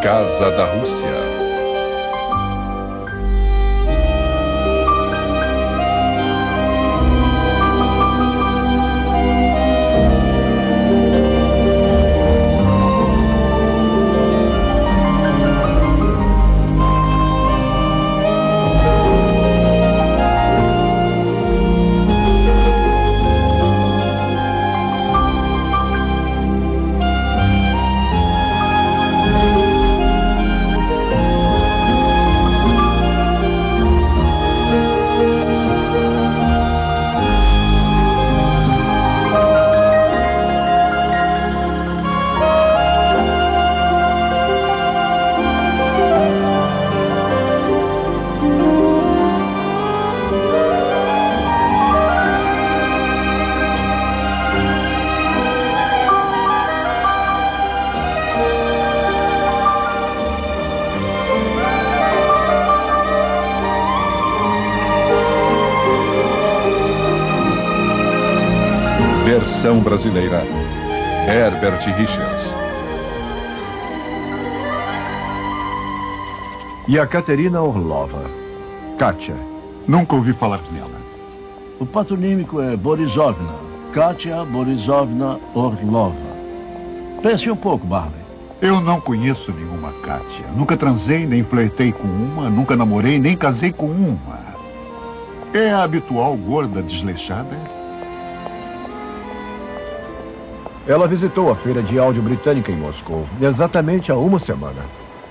Casa da Rússia. Versão brasileira, Herbert Richards. E a Katerina Orlova, Katia. Nunca ouvi falar nela. O patronímico é Borisovna, Katia Borisovna Orlova. Pense um pouco, Barley. Eu não conheço nenhuma Katia. Nunca transei, nem flertei com uma, nunca namorei, nem casei com uma. É a habitual gorda desleixada? Ela visitou a feira de áudio britânica em Moscou, exatamente há uma semana.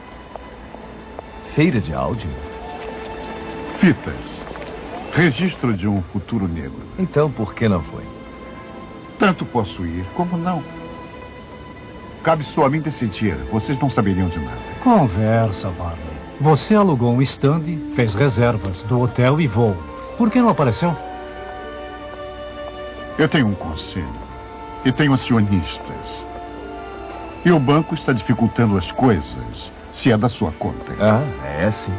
Feira de áudio? Fitas. Registro de um futuro negro. Então, por que não foi? Tanto posso ir, como não. Cabe só a mim decidir. Vocês não saberiam de nada. Conversa, Barley. Você alugou um stand, fez reservas do hotel e voo. Por que não apareceu? Eu tenho um conselho. E tenho acionistas. E o banco está dificultando as coisas, se é da sua conta. Ah, é sim.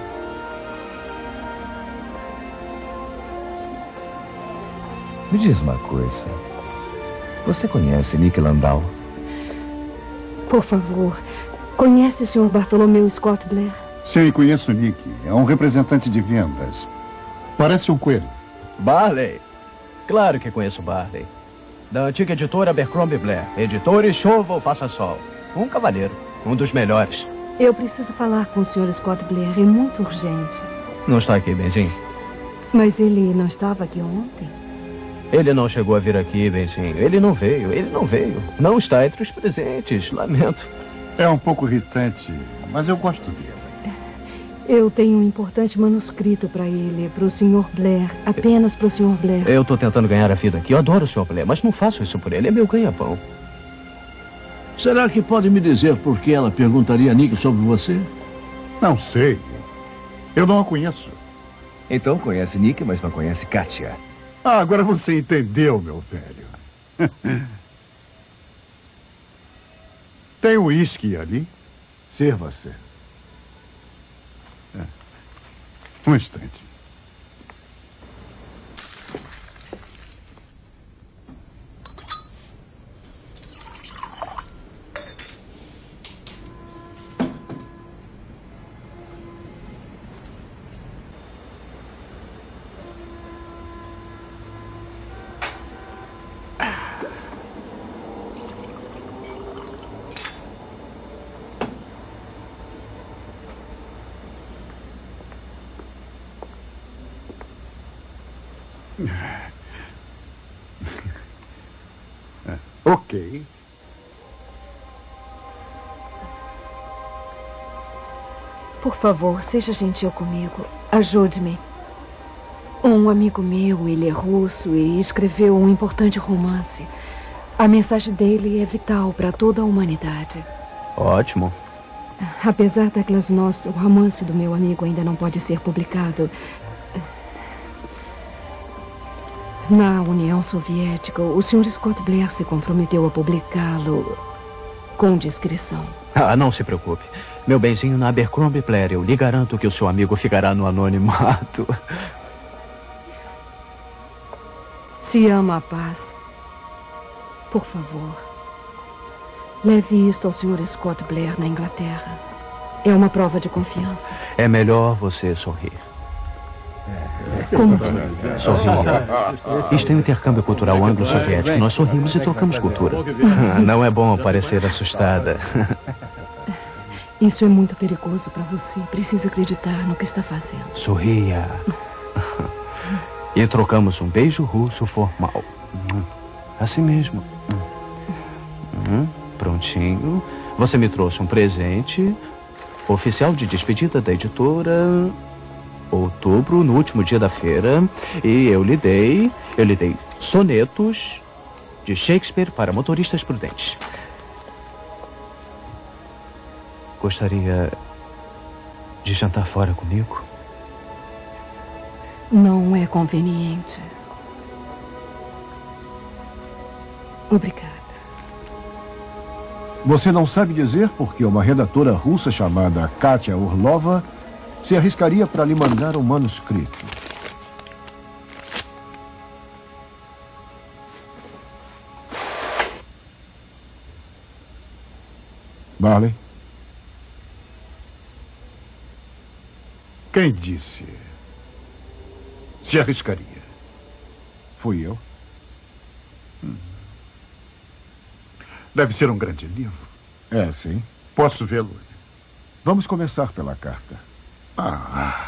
Me diz uma coisa. Você conhece Nick Landau? Por favor, conhece o Sr. Bartolomeu Scott Blair? Sim, conheço o Nick. É um representante de vendas. Parece um coelho. Barley? Claro que conheço Barley. Da antiga editora Abercrombie Blair. Editores, chova ou faça sol. Um cavalheiro. Um dos melhores. Eu preciso falar com o Sr. Scott Blair. É muito urgente. Não está aqui, Benzinho? Mas ele não estava aqui ontem? Ele não chegou a vir aqui, Benzinho. Ele não veio. Não está entre os presentes. Lamento. É um pouco irritante, mas eu gosto dele. Eu tenho um importante manuscrito para ele, para o Sr. Blair. Apenas para o Sr. Blair. Eu estou tentando ganhar a vida aqui. Eu adoro o Sr. Blair, mas não faço isso por ele. É meu ganha-pão. Será que pode me dizer por que ela perguntaria a Nick sobre você? Não sei. Eu não a conheço. Então conhece Nick, mas não conhece Katia. Ah, agora você entendeu, meu velho. Tem uísque ali? Sirva-se. Um instante. Ok. Por favor, seja gentil comigo. Ajude-me. Um amigo meu, ele é russo e escreveu um importante romance. A mensagem dele é vital para toda a humanidade. Ótimo. Apesar da glasnost, o romance do meu amigo ainda não pode ser publicado. Na União Soviética, o Sr. Scott Blair se comprometeu a publicá-lo com discrição. Ah, não se preocupe. Meu benzinho, na Abercrombie Blair, eu lhe garanto que o seu amigo ficará no anonimato. Se ama a paz, por favor, leve isto ao Sr. Scott Blair na Inglaterra. É uma prova de confiança. É melhor você sorrir. Como diz? Sorria. Isto é um intercâmbio cultural anglo-soviético. Nós sorrimos e trocamos cultura. Não é bom parecer assustada. Isso é muito perigoso para você. Precisa acreditar no que está fazendo. Sorria. E trocamos um beijo russo formal. Assim mesmo. Prontinho. Você me trouxe um presente. Oficial de despedida da editora. Outubro, no último dia da feira. E eu lhe dei sonetos de Shakespeare para motoristas prudentes. Gostaria de jantar fora comigo? Não é conveniente. Obrigada. Você não sabe dizer por que uma redatora russa chamada Katia Orlova se arriscaria para lhe mandar um manuscrito. Barley? Quem disse? Se arriscaria? Fui eu. Deve ser um grande livro. É, sim. Posso vê-lo? Vamos começar pela carta. Ah.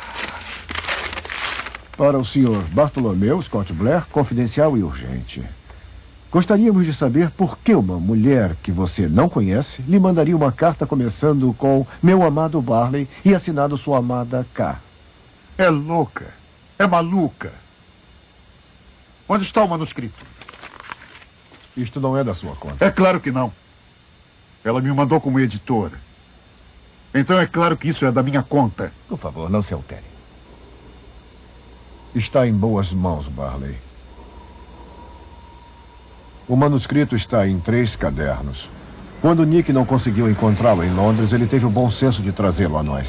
Para o Sr. Bartolomeu Scott Blair, confidencial e urgente. Gostaríamos de saber por que uma mulher que você não conhece lhe mandaria uma carta começando com meu amado Barley e assinado sua amada K. É louca. É maluca. Onde está o manuscrito? Isto não é da sua conta. É claro que não. Ela me mandou como editora. Então é claro que isso é da minha conta. Por favor, não se altere. Está em boas mãos, Barley. O manuscrito está em 3 cadernos. Quando Nick não conseguiu encontrá-lo em Londres, ele teve o bom senso de trazê-lo a nós.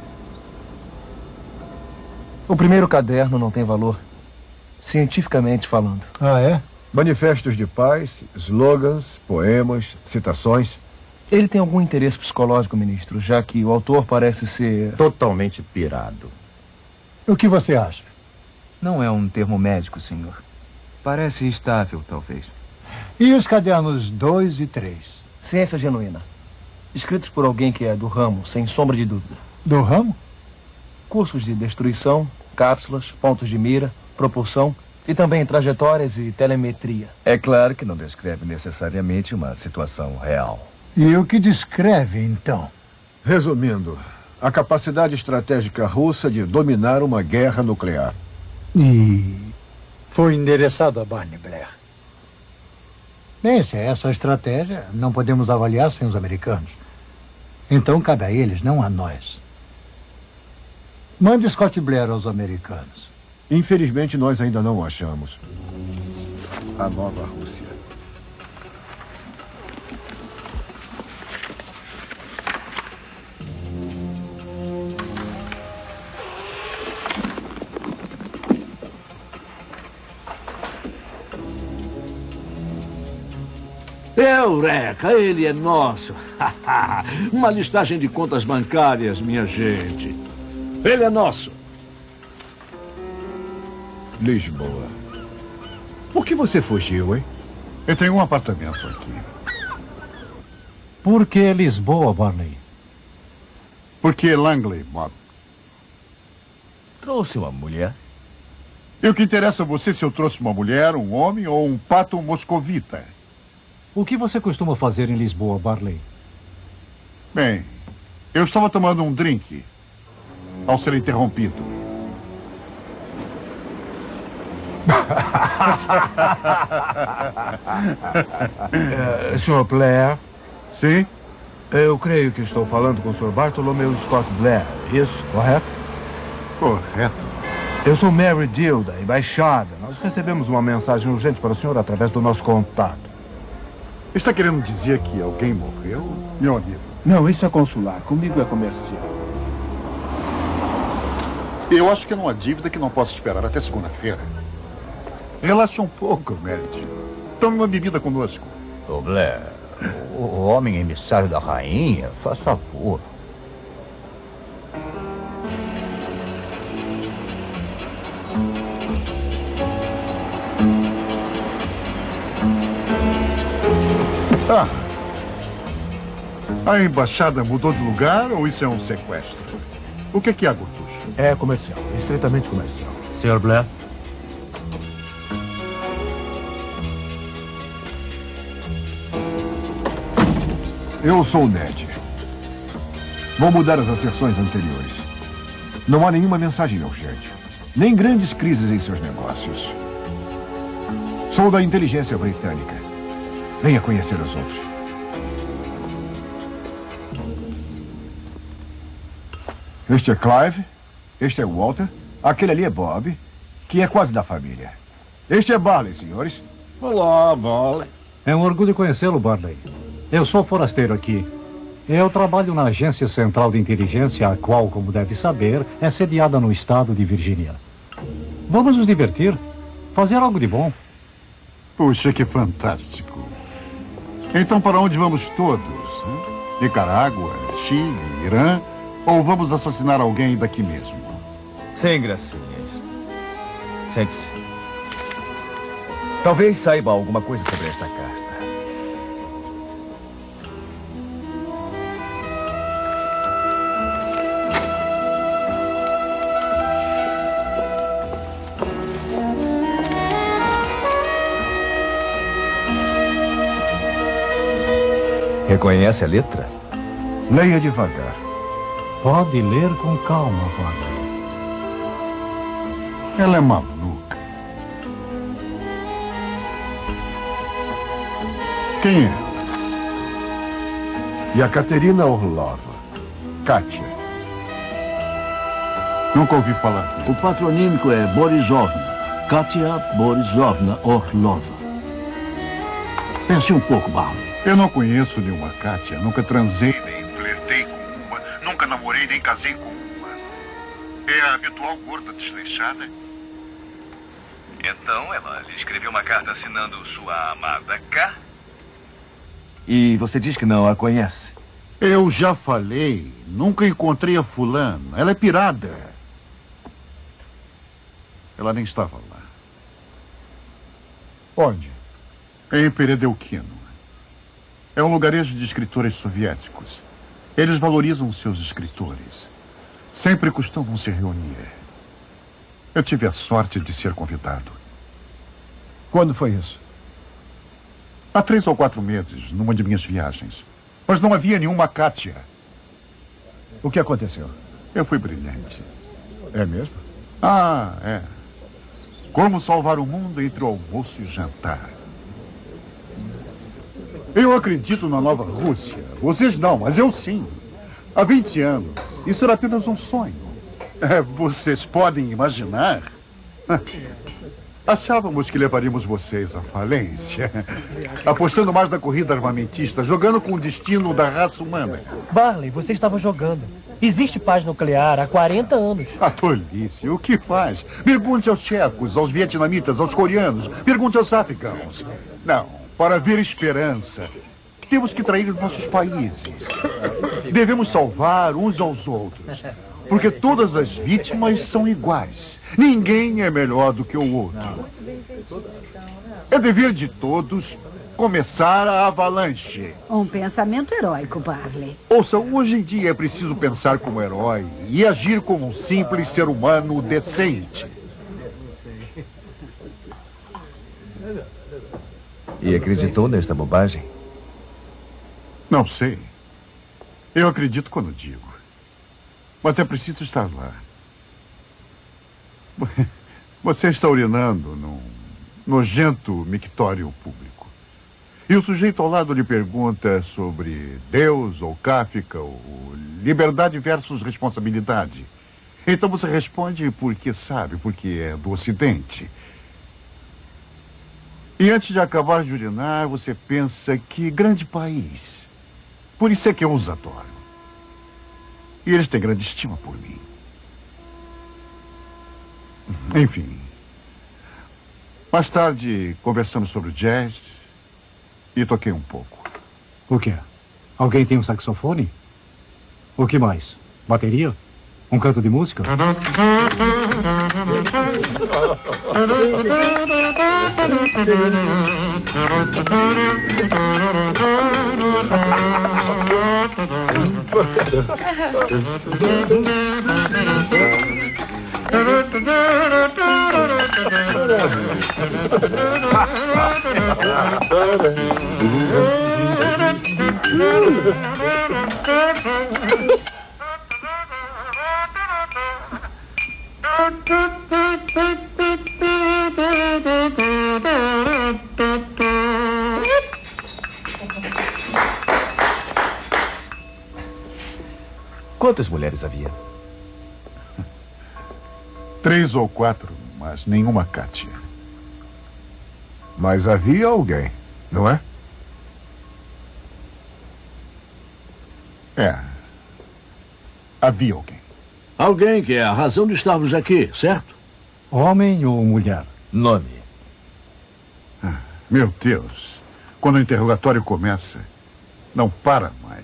O primeiro caderno não tem valor, cientificamente falando. Ah, é? Manifestos de paz, slogans, poemas, citações. Ele tem algum interesse psicológico, ministro, já que o autor parece ser... Totalmente pirado. O que você acha? Não é um termo médico, senhor. Parece instável, talvez. E os cadernos 2 e 3? Ciência genuína. Escritos por alguém que é do ramo, sem sombra de dúvida. Do ramo? Cursos de destruição, cápsulas, pontos de mira, propulsão e também trajetórias e telemetria. É claro que não descreve necessariamente uma situação real. E o que descreve, então? Resumindo, a capacidade estratégica russa de dominar uma guerra nuclear. E foi endereçado a Barney Blair. Bem, se é essa a estratégia, não podemos avaliar sem os americanos. Então cabe a eles, não a nós. Mande Scott Blair aos americanos. Infelizmente, nós ainda não o achamos. A nova Rússia. Eureka, ele é nosso. Uma listagem de contas bancárias, minha gente. Ele é nosso. Lisboa. Por que você fugiu, hein? Eu tenho um apartamento aqui. Por que Lisboa, Barney? Porque Langley, Bob. Trouxe uma mulher? E o que interessa a você se eu trouxe uma mulher, um homem ou um pato moscovita? O que você costuma fazer em Lisboa, Barley? Bem, eu estava tomando um drink ao ser interrompido. Sr. Blair? Sim? Eu creio que estou falando com o Sr. Bartolomeu Scott Blair, isso, correto? Correto. Eu sou Mary Dill, da embaixada. Nós recebemos uma mensagem urgente para o senhor através do nosso contato. Está querendo dizer que alguém morreu, meu amigo? Não, isso é consular. Comigo é comercial. Eu acho que é uma dívida que não posso esperar até segunda-feira. Relaxa um pouco, Meredith. Tome uma bebida conosco. Ô, Blair, o homem emissário da rainha, faz favor. Ah. A embaixada mudou de lugar ou isso é um sequestro? O que é, Gortucho? É comercial, estritamente comercial. Sr. Blair? Eu sou o Ned. Vou mudar as asserções anteriores. Não há nenhuma mensagem urgente, nem grandes crises em seus negócios. Sou da inteligência britânica. Venha conhecer os outros. Este é Clive, este é Walter, aquele ali é Bob, que é quase da família. Este é Barley, senhores. Olá, Barley. É um orgulho conhecê-lo, Barley. Eu sou forasteiro aqui. Eu trabalho na Agência Central de Inteligência, a qual, como deve saber, é sediada no estado de Virgínia. Vamos nos divertir, fazer algo de bom. Puxa, que fantástico. Então, para onde vamos todos? Nicarágua, Chile, Irã? Ou vamos assassinar alguém daqui mesmo? Sem gracinhas. Sente-se. Talvez saiba alguma coisa sobre esta carta. Reconhece a letra? Leia devagar. Pode ler com calma, Barley. Ela é maluca. Quem é? Yekaterina Orlova. Kátia. Nunca ouvi falar dele. O patronímico é Borisovna. Katia Borisovna Orlova. Pense um pouco, Barley. Eu não conheço nenhuma Kátia. Nunca transei, nem flertei com uma. Nunca namorei, nem casei com uma. É a habitual gorda desleixada? Então ela lhe escreveu uma carta assinando sua amada K. E você diz que não a conhece? Eu já falei. Nunca encontrei a fulana. Ela é pirada. Ela nem estava lá. Onde? Em Peredelkino. É um lugarejo de escritores soviéticos. Eles valorizam seus escritores. Sempre costumam se reunir. Eu tive a sorte de ser convidado. Quando foi isso? Há 3 ou 4 meses, numa de minhas viagens. Mas não havia nenhuma Kátia. O que aconteceu? Eu fui brilhante. É mesmo? Ah, é. Como salvar o mundo entre o almoço e o jantar. Eu acredito na nova Rússia. Vocês não, mas eu sim. Há 20 anos. Isso era apenas um sonho. Vocês podem imaginar? Achávamos que levaríamos vocês à falência. Apostando mais na corrida armamentista, jogando com o destino da raça humana. Barley, você estava jogando. Existe paz nuclear há 40 anos. A tolice, o que faz? Pergunte aos tchecos, aos vietnamitas, aos coreanos. Pergunte aos afegãos. Não. Para haver esperança, temos que trair os nossos países. Devemos salvar uns aos outros. Porque todas as vítimas são iguais. Ninguém é melhor do que o outro. É dever de todos começar a avalanche. Um pensamento heróico, Barley. Ouça, hoje em dia é preciso pensar como herói e agir como um simples ser humano decente. E acreditou nesta bobagem? Não sei. Eu acredito quando digo. Mas é preciso estar lá. Você está urinando num nojento mictório público. E o sujeito ao lado lhe pergunta sobre Deus ou Kafka ou liberdade versus responsabilidade. Então você responde porque sabe, porque é do Ocidente. E antes de acabar de urinar, você pensa que grande país. Por isso é que eu os adoro. E eles têm grande estima por mim. Enfim. Mais tarde, conversamos sobre o jazz e toquei um pouco. O quê? Alguém tem um saxofone? O que mais? Bateria? Um canto de música? Quantas mulheres havia? 3 ou 4, mas nenhuma Kátia. Mas havia alguém, não é? É. Havia alguém. Alguém que é a razão de estarmos aqui, certo? Homem ou mulher? Nome. Meu Deus. Quando o interrogatório começa, não para mais.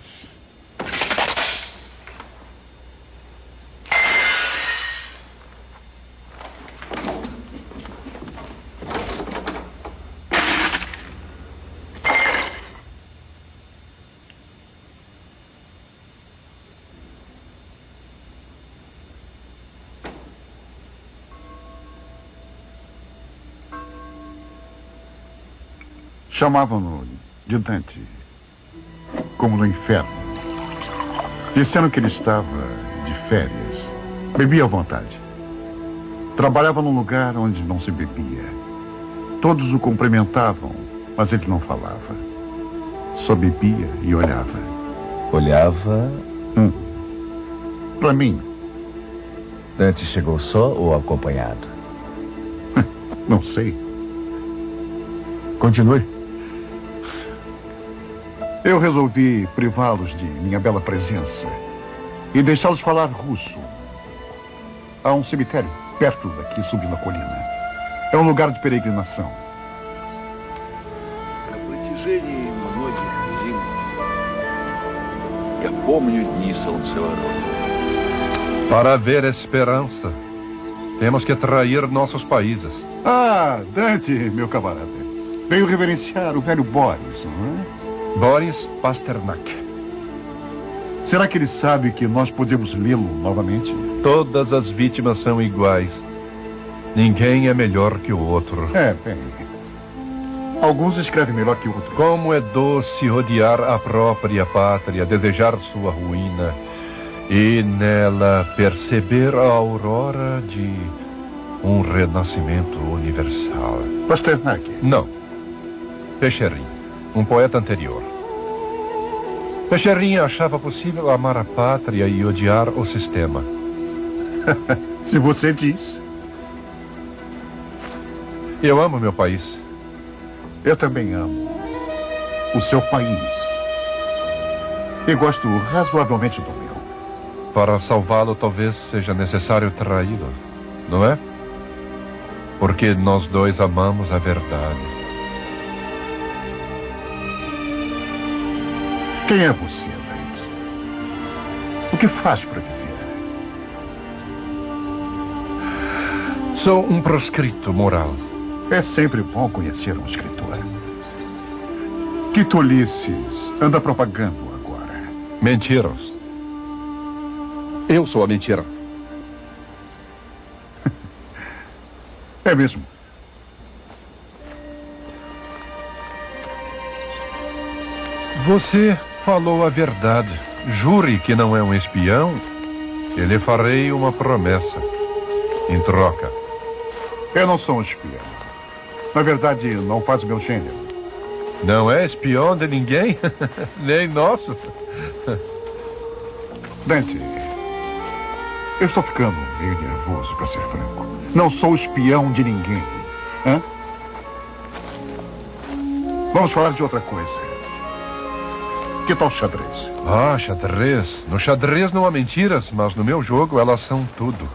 Chamavam-no de Dante, como no inferno. Disseram que ele estava de férias, bebia à vontade. Trabalhava num lugar onde não se bebia. Todos o cumprimentavam, mas ele não falava. Só bebia e olhava. Olhava? Para mim. Dante chegou só ou acompanhado? Não sei. Continue. Eu resolvi privá-los de minha bela presença e deixá-los falar russo. Há um cemitério perto daqui, subindo a colina. É um lugar de peregrinação. Para haver esperança, temos que trair nossos países. Ah, Dante, meu camarada. Veio reverenciar o velho Boris, não é? Boris Pasternak. Será que ele sabe que nós podemos lê-lo novamente? Todas as vítimas são iguais. Ninguém é melhor que o outro. É, bem. Alguns escrevem melhor que outros. Como é doce odiar a própria pátria, desejar sua ruína e nela perceber a aurora de um renascimento universal. Pasternak? Não. Pecherin, um poeta anterior. Pecherin achava possível amar a pátria e odiar o sistema. Se você diz. Eu amo meu país. Eu também amo o seu país. E gosto razoavelmente do meu. Para salvá-lo, talvez seja necessário traí-lo, não é? Porque nós dois amamos a verdade. Quem é você, Dante? O que faz para viver? Sou um proscrito moral. É sempre bom conhecer um escritor. Que tolices anda propagando agora? Mentiras. Eu sou a mentira. É mesmo. Você falou a verdade. Jure que não é um espião e lhe farei uma promessa. Em troca. Eu não sou um espião. Na verdade, não faz o meu gênero. Não é espião de ninguém? Nem nosso. Dante, eu estou ficando meio nervoso, para ser franco. Não sou espião de ninguém. Hã? Vamos falar de outra coisa. Que tal xadrez? Ah, xadrez. No xadrez não há mentiras, mas no meu jogo elas são tudo.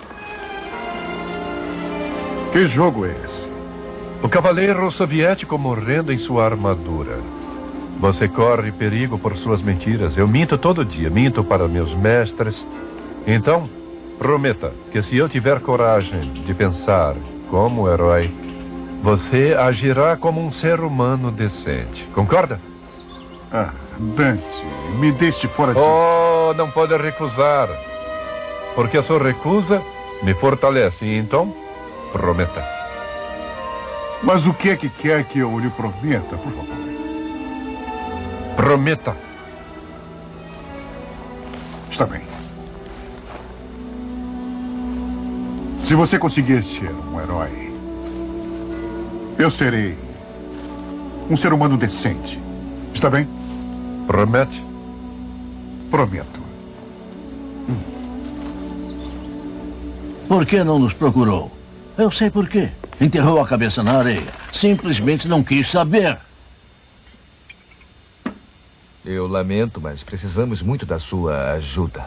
Que jogo é esse? O cavaleiro soviético morrendo em sua armadura. Você corre perigo por suas mentiras. Eu minto todo dia. Minto para meus mestres. Então, Prometa que se eu tiver coragem de pensar como herói, você agirá como um ser humano decente. Concorda? Ah, Dante, me deixe fora de... Oh, não pode recusar. Porque a sua recusa me fortalece. Então, prometa. Mas o que é que quer que eu lhe prometa, por favor? Prometa. Está bem. Se você conseguir ser um herói, eu serei um ser humano decente. Está bem? Promete? Prometo. Por que não nos procurou? Eu sei por quê. Enterrou a cabeça na areia. Simplesmente não quis saber. Eu lamento, mas precisamos muito da sua ajuda.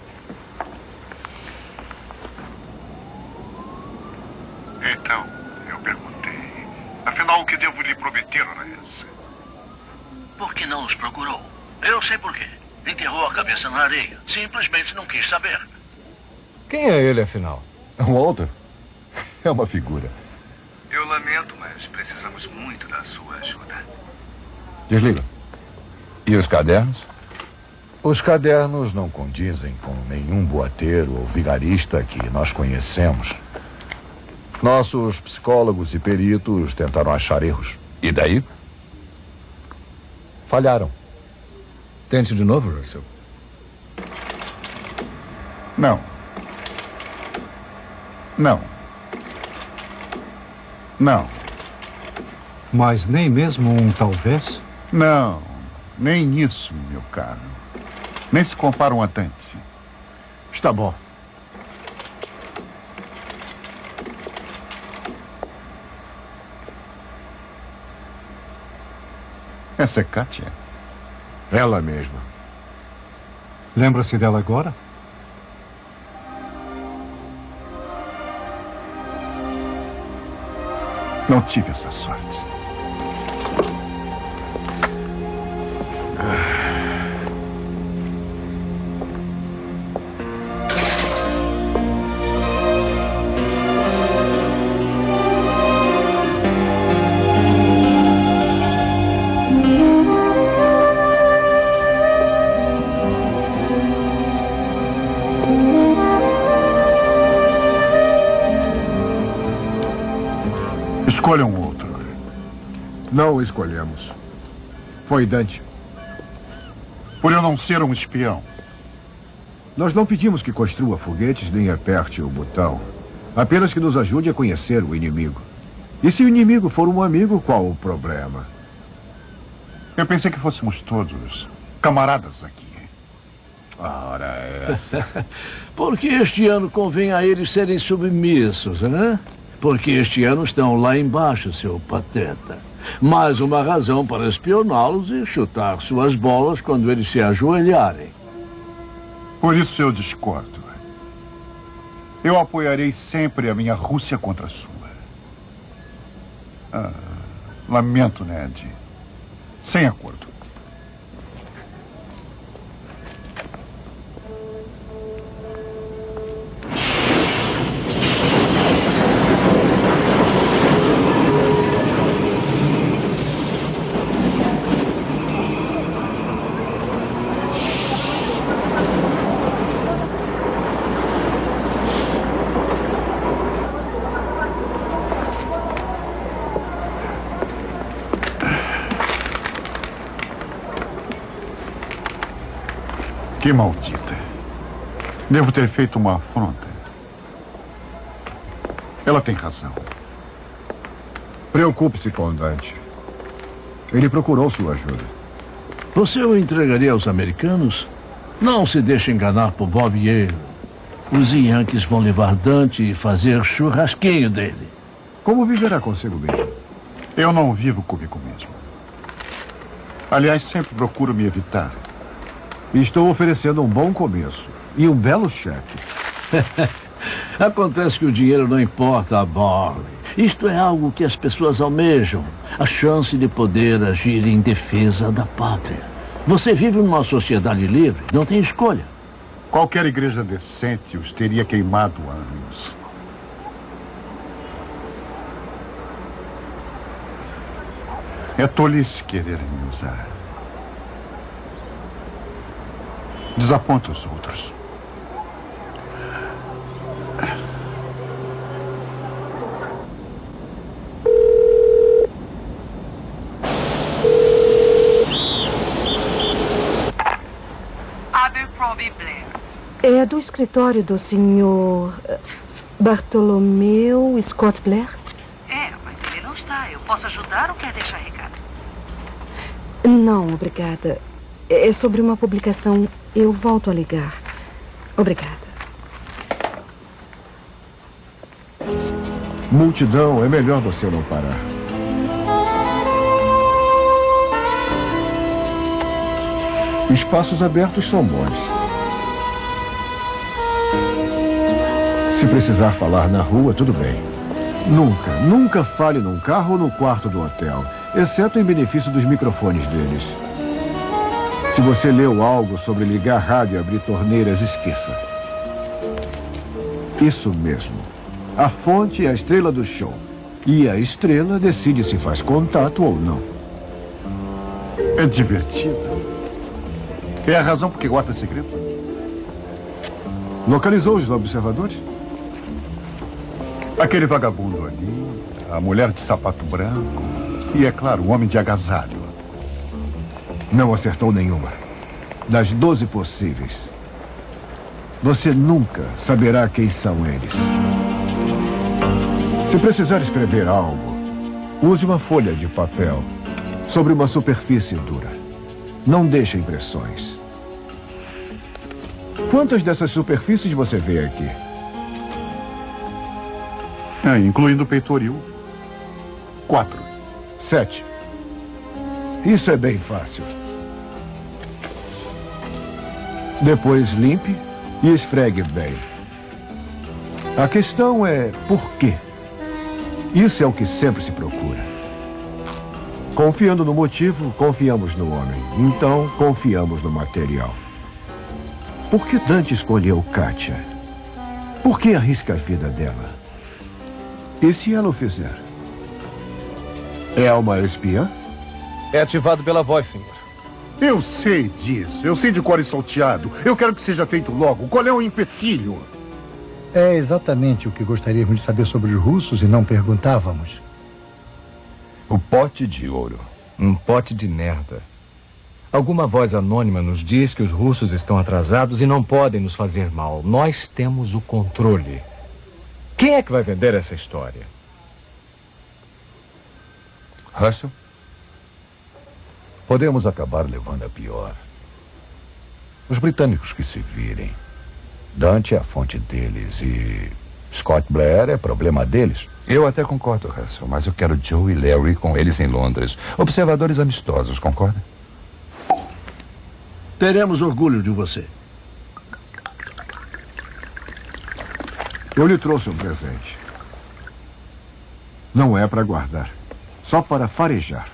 Então, eu perguntei. Afinal, o que devo lhe prometer, Reyes? Por que não nos procurou? Eu sei por quê. Enterrou a cabeça na areia. Simplesmente não quis saber. Quem é ele, afinal? Walter? É uma figura. Eu lamento, mas precisamos muito da sua ajuda. Desliga. E os cadernos? Os cadernos não condizem com nenhum boateiro ou vigarista que nós conhecemos. Nossos psicólogos e peritos tentaram achar erros. E daí? Falharam. Tente de novo, Russell. Não. Não. Não. Mas nem mesmo um talvez? Não. Nem isso, meu caro. Nem se comparam a Dante. Está bom. Essa é Kátia? Ela mesma. Lembra-se dela agora? Não tive essa sorte. Escolha um outro. Não o escolhemos. Foi Dante. Por eu não ser um espião. Nós não pedimos que construa foguetes nem aperte o botão. Apenas que nos ajude a conhecer o inimigo. E se o inimigo for um amigo, qual o problema? Eu pensei que fôssemos todos camaradas aqui. Ora, é. Porque este ano convém a eles serem submissos, né? Porque este ano estão lá embaixo, seu pateta. Mais uma razão para espioná-los e chutar suas bolas quando eles se ajoelharem. Por isso eu discordo. Eu apoiarei sempre a minha Rússia contra a sua. Lamento, Ned. Sem acordo. Que maldita. Devo ter feito uma afronta. Ela tem razão. Preocupe-se com Dante. Ele procurou sua ajuda. Você o entregaria aos americanos? Não se deixe enganar por Bob Yale. Os Yankees vão levar Dante e fazer churrasquinho dele. Como viverá consigo mesmo? Eu não vivo comigo mesmo. Aliás, sempre procuro me evitar. Estou oferecendo um bom começo e um belo cheque. Acontece que o dinheiro não importa a Barley. Isto é algo que as pessoas almejam. A chance de poder agir em defesa da pátria. Você vive numa sociedade livre, não tem escolha. Qualquer igreja decente os teria queimado há anos. É tolice querer me usar. Desaponta os outros. Abercrombie Blair. É do escritório do senhor Bartolomeu Scott Blair? É, mas ele não está. Eu posso ajudar ou quer deixar recado? Não, obrigada. É sobre uma publicação. Eu volto a ligar. Obrigada. Multidão, é melhor você não parar. Espaços abertos são bons. Se precisar falar na rua, tudo bem. Nunca fale num carro ou no quarto do hotel, exceto em benefício dos microfones deles. Se você leu algo sobre ligar rádio e abrir torneiras, esqueça. Isso mesmo. A fonte é a estrela do show. E a estrela decide se faz contato ou não. É divertido. É a razão por que guarda segredo. Localizou os observadores? Aquele vagabundo ali, a mulher de sapato branco e, é claro, o homem de agasalho. Não acertou nenhuma. Das 12 possíveis. Você nunca saberá quem são eles. Se precisar escrever algo, use uma folha de papel sobre uma superfície dura. Não deixe impressões. Quantas dessas superfícies você vê aqui? Incluindo o peitoril. 4. 7. Isso é bem fácil. Depois limpe e esfregue bem. A questão é por quê? Isso é o que sempre se procura. Confiando no motivo, confiamos no homem. Então, confiamos no material. Por que Dante escolheu Kátia? Por que arrisca a vida dela? E se ela o fizer? É uma espiã? É ativado pela voz, senhor. Eu sei disso. Eu sei de cor e salteado. Eu quero que seja feito logo. Qual é o empecilho? É exatamente o que gostaríamos de saber sobre os russos e não perguntávamos. O pote de ouro. Um pote de merda. Alguma voz anônima nos diz que os russos estão atrasados e não podem nos fazer mal. Nós temos o controle. Quem é que vai vender essa história? Russell? Podemos acabar levando a pior. Os britânicos que se virem. Dante é a fonte deles e Scott Blair é problema deles. Eu até concordo, Russell, mas eu quero Joe e Larry com eles em Londres. Observadores amistosos, concorda? Teremos orgulho de você. Eu lhe trouxe um presente. Não é para guardar, só para farejar.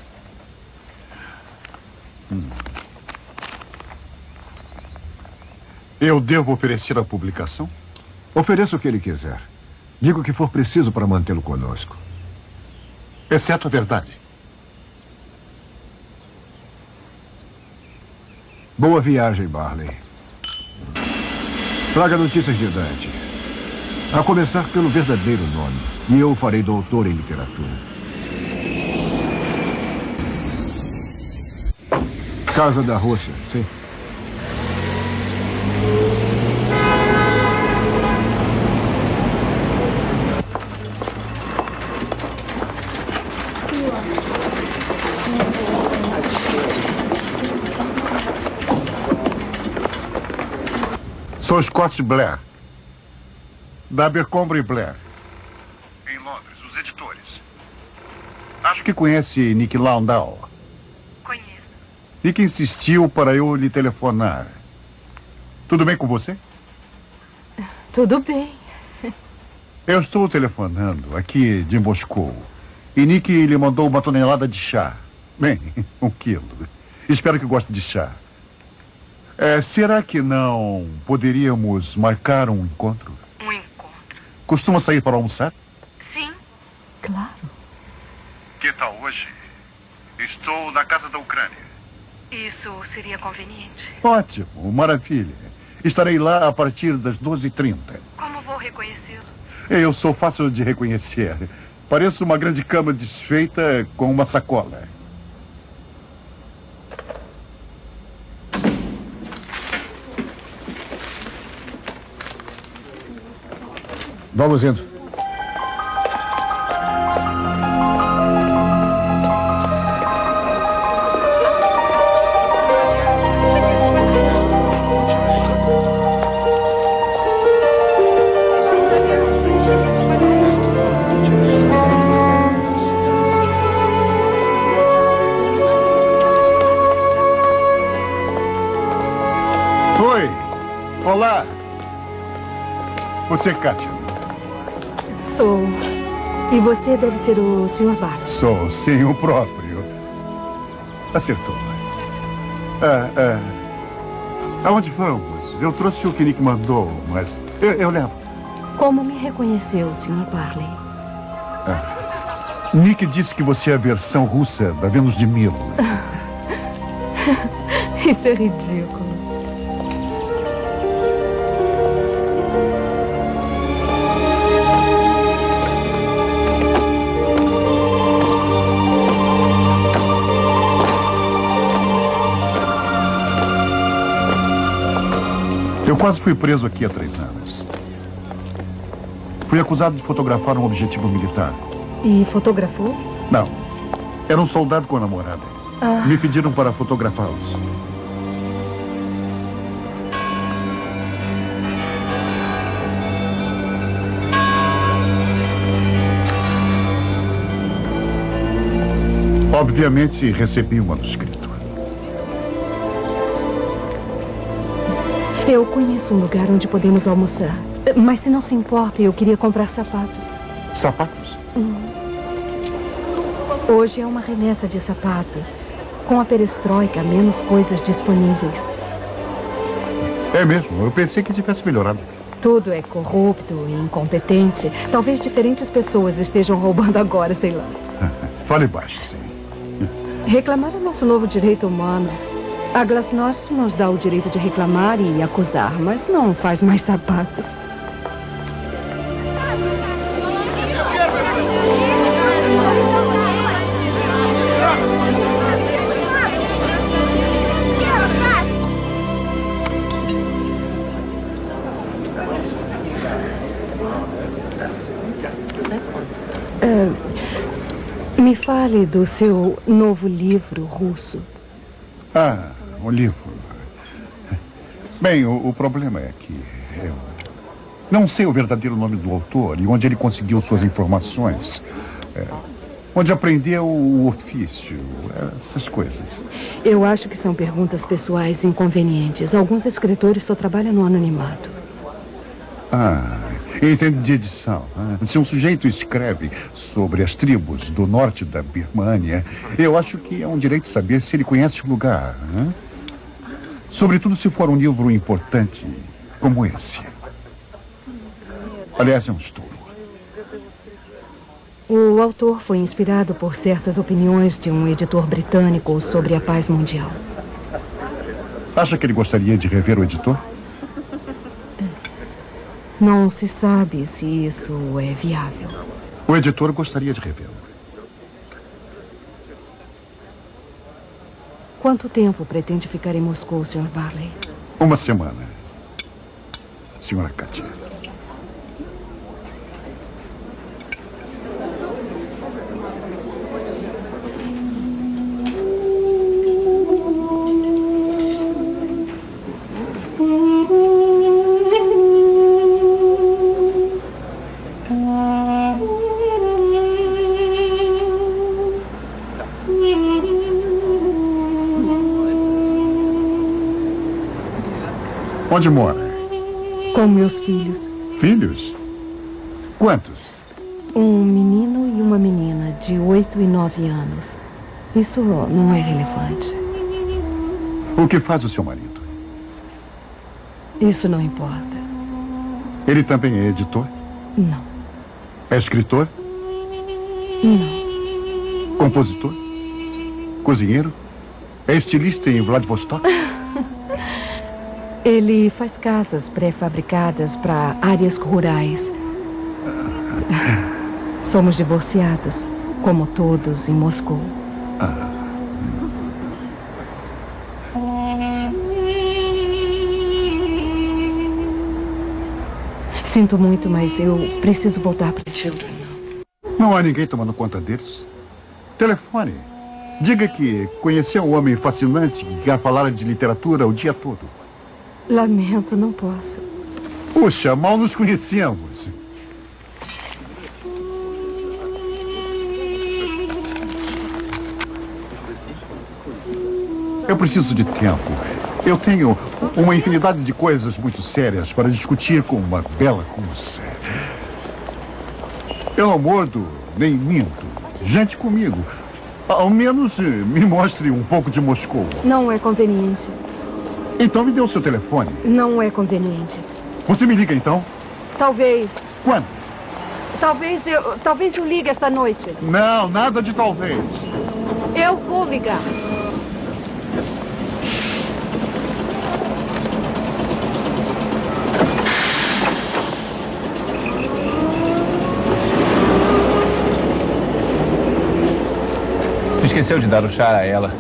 Eu devo oferecer a publicação? Ofereça o que ele quiser. Diga o que for preciso para mantê-lo conosco. Exceto a verdade. Boa viagem, Barley. Traga notícias de Dante. A começar pelo verdadeiro nome. E eu o farei doutor em literatura. Casa da Rússia, sim. Sou Scott Blair, da Abercrombie Blair, em Londres, os editores. Acho que conhece Nick Landau. Conheço. Nick insistiu para eu lhe telefonar. Tudo bem com você? Tudo bem. Eu estou telefonando aqui de Moscou. E Nick lhe mandou uma tonelada de chá. Bem, 1 quilo. Espero que goste de chá. Será que não poderíamos marcar um encontro? Um encontro? Costuma sair para almoçar? Sim. Claro. Que tal hoje? Estou na casa da Ucrânia. Isso seria conveniente. Ótimo, maravilha. Estarei lá a partir das 12h30. Como vou reconhecê-lo? Eu sou fácil de reconhecer. Pareço uma grande cama desfeita com uma sacola. Vamos indo. Oi. Olá. Você é Kátia? Sou. E você deve ser o Sr. Bartley. Sou, sim, o próprio. Acertou. Aonde vamos? Eu trouxe o que Nick mandou, mas eu levo. Como me reconheceu, Sr. Bartley? Nick disse que você é a versão russa da Vênus de Milo. Isso é ridículo. Eu quase fui preso aqui há 3 anos. Fui acusado de fotografar um objetivo militar. E fotografou? Não. Era um soldado com a namorada. Me pediram para fotografá-los. Obviamente, recebi o manuscrito. Eu conheço um lugar onde podemos almoçar. Mas se não se importa, eu queria comprar sapatos. Sapatos? Hoje é uma remessa de sapatos. Com a perestroika, menos coisas disponíveis. É mesmo? Eu pensei que tivesse melhorado. Tudo é corrupto e incompetente. Talvez diferentes pessoas estejam roubando agora, sei lá. Fale baixo, sim. Reclamar é nosso novo direito humano. A Glasnost nos dá o direito de reclamar e acusar, mas não faz mais sapatos. Me fale do seu novo livro russo. Um livro. Bem, o problema é que eu não sei o verdadeiro nome do autor e onde ele conseguiu suas informações. Onde aprendeu o ofício, essas coisas. Eu acho que são perguntas pessoais inconvenientes. Alguns escritores só trabalham no anonimato. Entendo de edição. Se um sujeito escreve sobre as tribos do norte da Birmânia, eu acho que é um direito saber se ele conhece o lugar. Sobretudo se for um livro importante como esse. Aliás, é um estouro. O autor foi inspirado por certas opiniões de um editor britânico sobre a paz mundial. Acha que ele gostaria de rever o editor? Não se sabe se isso é viável. O editor gostaria de revê-lo. Quanto tempo pretende ficar em Moscou, Sr. Bartley? 1 semana, Sra. Kátia. Onde mora? Com meus filhos. Filhos? Quantos? Um menino e uma menina de 8 e 9 anos. Isso não é relevante. O que faz o seu marido? Isso não importa. Ele também é editor? Não. É escritor? Não. Compositor? Cozinheiro? É estilista em Vladivostok? Ele faz casas pré-fabricadas para áreas rurais. Somos divorciados, como todos em Moscou. Sinto muito, mas eu preciso voltar para Children. Não há ninguém tomando conta deles. Telefone. Diga que conheceu um homem fascinante que falara de literatura o dia todo. Lamento, não posso. Puxa, mal nos conhecemos. Eu preciso de tempo. Eu tenho uma infinidade de coisas muito sérias para discutir com uma bela russa. Eu não mordo nem minto. Jante comigo. Ao menos me mostre um pouco de Moscou. Não é conveniente. Então me dê o seu telefone. Não é conveniente. Você me liga então? Talvez. Quando? Talvez eu ligue esta noite. Não, nada de talvez. Eu vou ligar. Esqueceu de dar o chá a ela.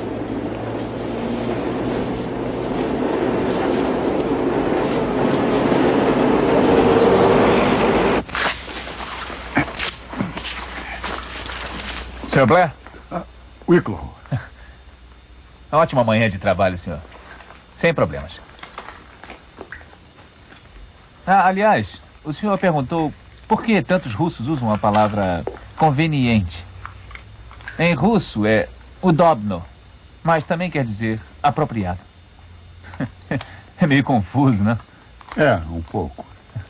Sr. Blair? Wicklow. Ótima manhã de trabalho, senhor. Sem problemas. Aliás, o senhor perguntou por que tantos russos usam a palavra conveniente. Em russo é udobno, mas também quer dizer apropriado. É meio confuso, né? É, um pouco.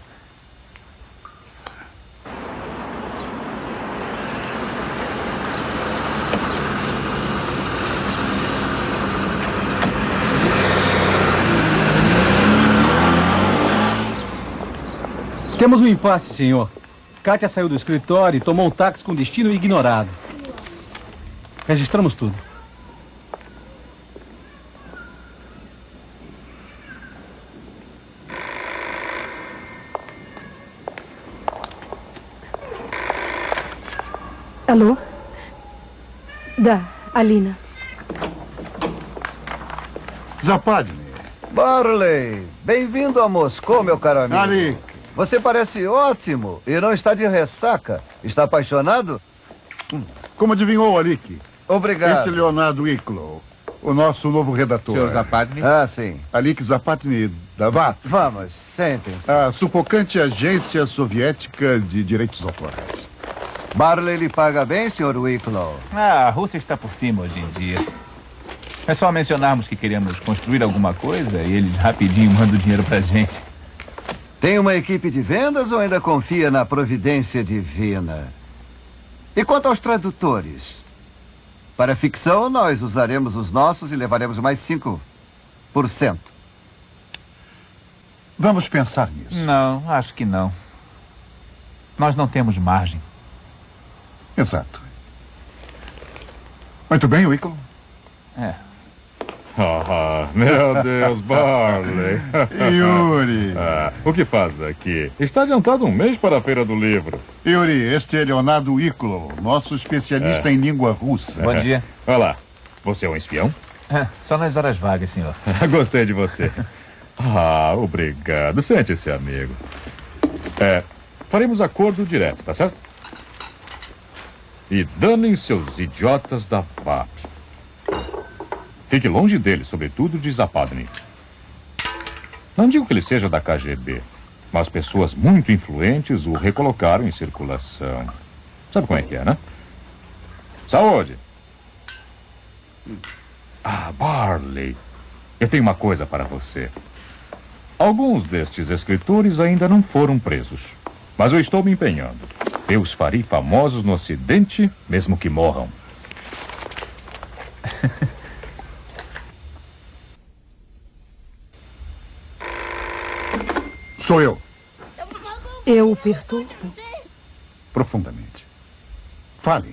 Temos um impasse, senhor. Kátia saiu do escritório e tomou um táxi com destino ignorado. Registramos tudo. Alô? Da, Alina. Zapadne. Barley, bem-vindo a Moscou, meu caro amigo. Ali. Você parece ótimo e não está de ressaca. Está apaixonado? Como adivinhou, Alik? Obrigado. Este é Leonardo Wicklow, o nosso novo redator. Senhor Zapadny? Ah, sim. Alik Zapadny da VAT. Vamos, sentem-se. A sufocante agência soviética de direitos autorais. Barley lhe paga bem, senhor Wicklow? A Rússia está por cima hoje em dia. É só mencionarmos que queremos construir alguma coisa e eles rapidinho mandam o dinheiro pra gente. Tem uma equipe de vendas ou ainda confia na providência divina? E quanto aos tradutores? Para ficção, nós usaremos os nossos e levaremos mais 5%. Vamos pensar nisso. Não, acho que não. Nós não temos margem. Exato. Muito bem, Wicklow. É. Meu Deus, Barley. Yuri. O que faz aqui? Está adiantado um mês para a Feira do Livro. Yuri, este é Leonardo Wicklow, nosso especialista em língua russa. Bom dia. Olá. Você é um espião? Só nas horas vagas, senhor. Gostei de você. Obrigado. Sente-se, amigo. Faremos acordo direto, tá certo? E danem seus idiotas da VAP. Fique longe dele, sobretudo de Zapadny. Não digo que ele seja da KGB, mas pessoas muito influentes o recolocaram em circulação. Sabe como é que é, né? Saúde! Barley, eu tenho uma coisa para você. Alguns destes escritores ainda não foram presos, mas eu estou me empenhando. Eu os farei famosos no Ocidente, mesmo que morram. Sou eu. Eu o perturbo? Profundamente. Fale.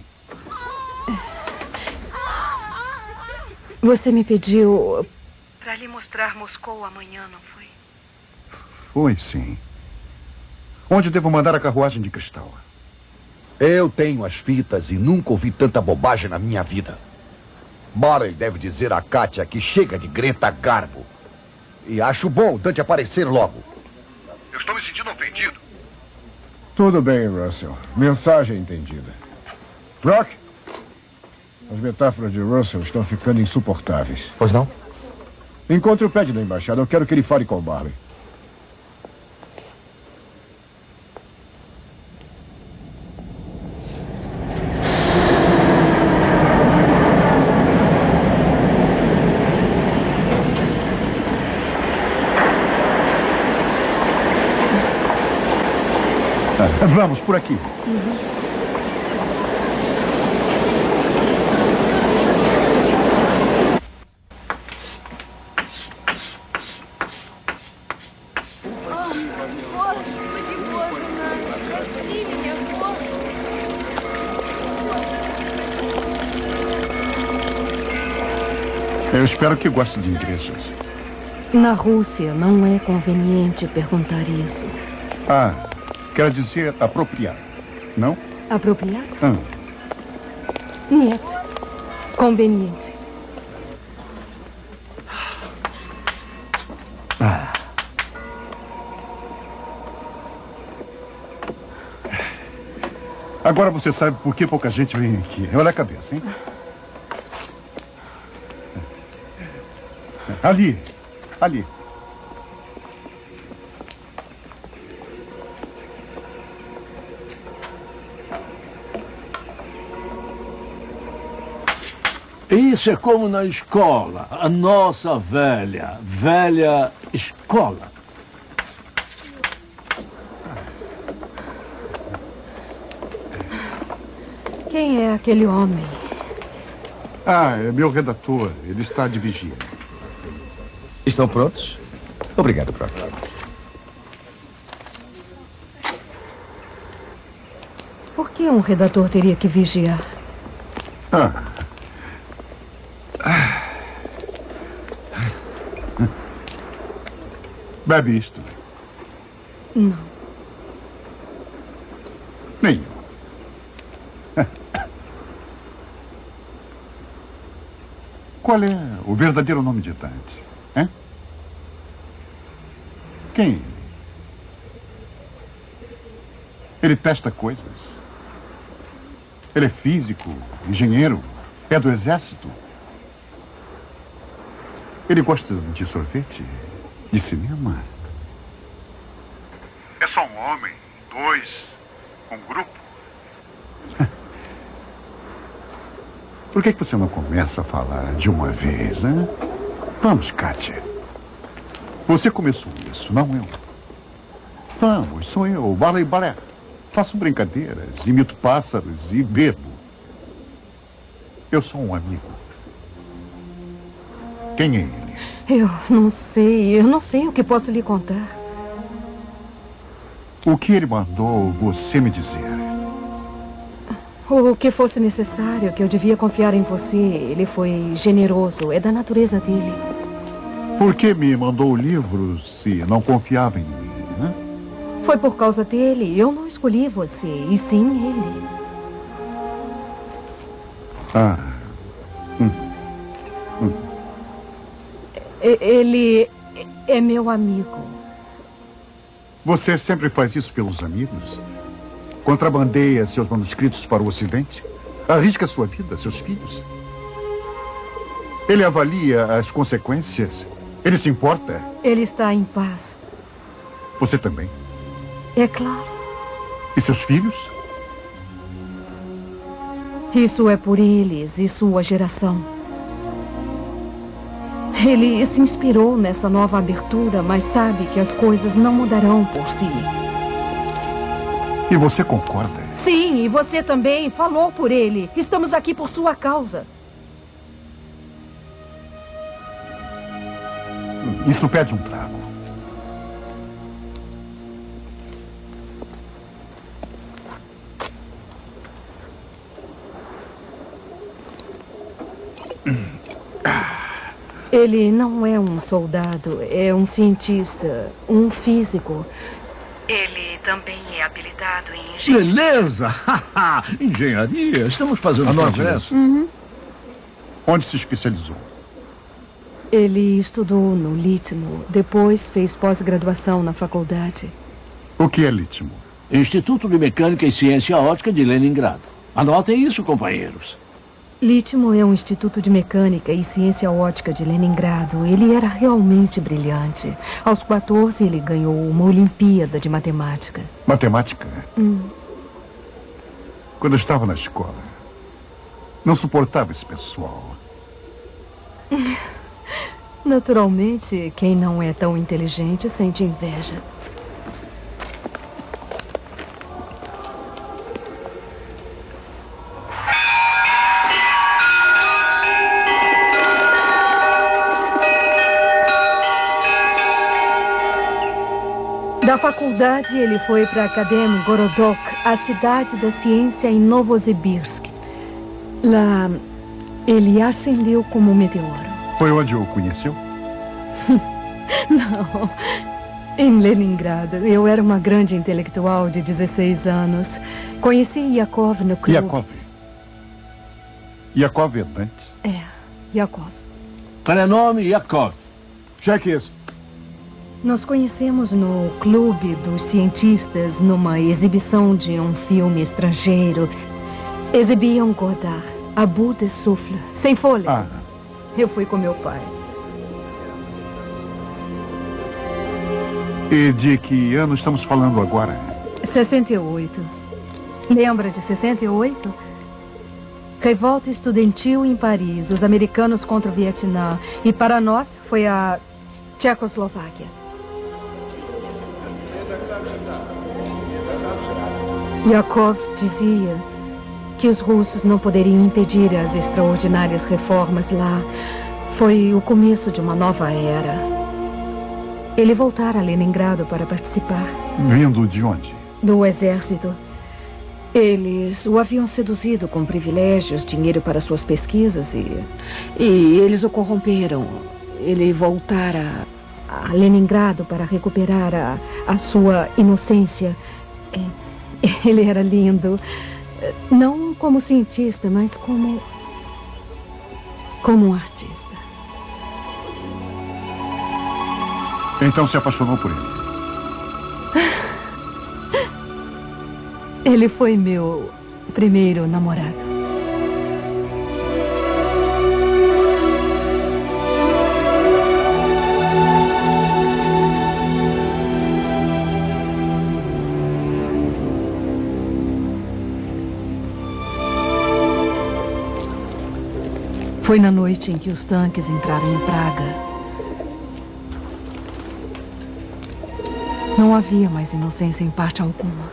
Você me pediu... Para lhe mostrar Moscou amanhã, não foi? Foi, sim. Onde devo mandar a carruagem de cristal? Eu tenho as fitas e nunca ouvi tanta bobagem na minha vida. Barley deve dizer a Kátia que chega de Greta Garbo. E acho bom o Dante aparecer logo. Eu estou me sentindo ofendido. Tudo bem, Russell. Mensagem entendida. Brock, as metáforas de Russell estão ficando insuportáveis. Pois não? Encontre o Pad da embaixada. Eu quero que ele fale com o Barley. Vamos, por aqui. Eu espero que goste de igrejas. Na Rússia não é conveniente perguntar isso. Ah, quer dizer apropriado, não? Apropriado? Ah. Niet. Conveniente. Agora você sabe por que pouca gente vem aqui. Olha a cabeça, hein? Ali. Ali. Isso é como na escola. A nossa velha escola. Quem é aquele homem? Ah, é meu redator. Ele está de vigia. Estão prontos? Obrigado, Brock. Por que um redator teria que vigiar? Bebe isto. Não. Nem eu. Qual é o verdadeiro nome de Dante? Hein? Quem é ele? Ele testa coisas. Ele é físico, engenheiro, é do exército. Ele gosta de sorvete, de cinema. É só um homem, dois, um grupo. Por que você não começa a falar de uma vez, hein? Vamos, Kátia. Você começou isso, não eu. Vamos, sou eu, Barley Balé. Faço brincadeiras, imito pássaros e bebo. Eu sou um amigo. Quem é ele? Eu não sei o que posso lhe contar. O que ele mandou você me dizer? O que fosse necessário, que eu devia confiar em você. Ele foi generoso, é da natureza dele. Por que me mandou o livro se não confiava em mim, né? Foi por causa dele. Eu não escolhi você, e sim ele. Ele é meu amigo. Você sempre faz isso pelos amigos? Contrabandeia seus manuscritos para o Ocidente? Arrisca sua vida, seus filhos? Ele avalia as consequências? Ele se importa? Ele está em paz. Você também? É claro. E seus filhos? Isso é por eles e sua geração. Ele se inspirou nessa nova abertura, mas sabe que as coisas não mudarão por si. E você concorda? Sim, e você também falou por ele. Estamos aqui por sua causa. Isso pede um trago. Ele não é um soldado, é um cientista, um físico. Ele também é habilitado em engenharia. Beleza! Engenharia. Estamos fazendo progresso. Uhum. Onde se especializou? Ele estudou no Litmo, depois fez pós-graduação na faculdade. O que é Litmo? Instituto de Mecânica e Ciência Ótica de Leningrado. Anotem isso, companheiros. Litmo é um instituto de mecânica e ciência ótica de Leningrado. Ele era realmente brilhante. Aos 14, ele ganhou uma Olimpíada de matemática. Matemática? Quando eu estava na escola, não suportava esse pessoal. Naturalmente, quem não é tão inteligente sente inveja. Da faculdade, ele foi para a Academia Gorodok, a cidade da ciência em Novosibirsk. Lá, ele ascendeu como um meteoro. Foi onde o conheceu? Não, em Leningrado. Eu era uma grande intelectual de 16 anos. Conheci Yakov no clube. Yakov? Yakov é Dante? É, Yakov. Prenome Yakov. Cheque isso. Nos conhecemos no clube dos cientistas, numa exibição de um filme estrangeiro. Exibiam Godard, A Bout de Souffle, sem fôlego. Eu fui com meu pai. E de que ano estamos falando agora? 68. Lembra de 68? Revolta estudantil em Paris, os americanos contra o Vietnã. E para nós foi a Tchecoslováquia. Yakov dizia que os russos não poderiam impedir as extraordinárias reformas lá. Foi o começo de uma nova era. Ele voltara a Leningrado para participar. Vindo de onde? Do exército. Eles o haviam seduzido com privilégios, dinheiro para suas pesquisas e eles o corromperam. Ele voltara a Leningrado para recuperar a sua inocência. Ele era lindo. Não como cientista, mas como um artista. Então se apaixonou por ele? Ele foi meu primeiro namorado. Foi na noite em que os tanques entraram em Praga. Não havia mais inocência em parte alguma.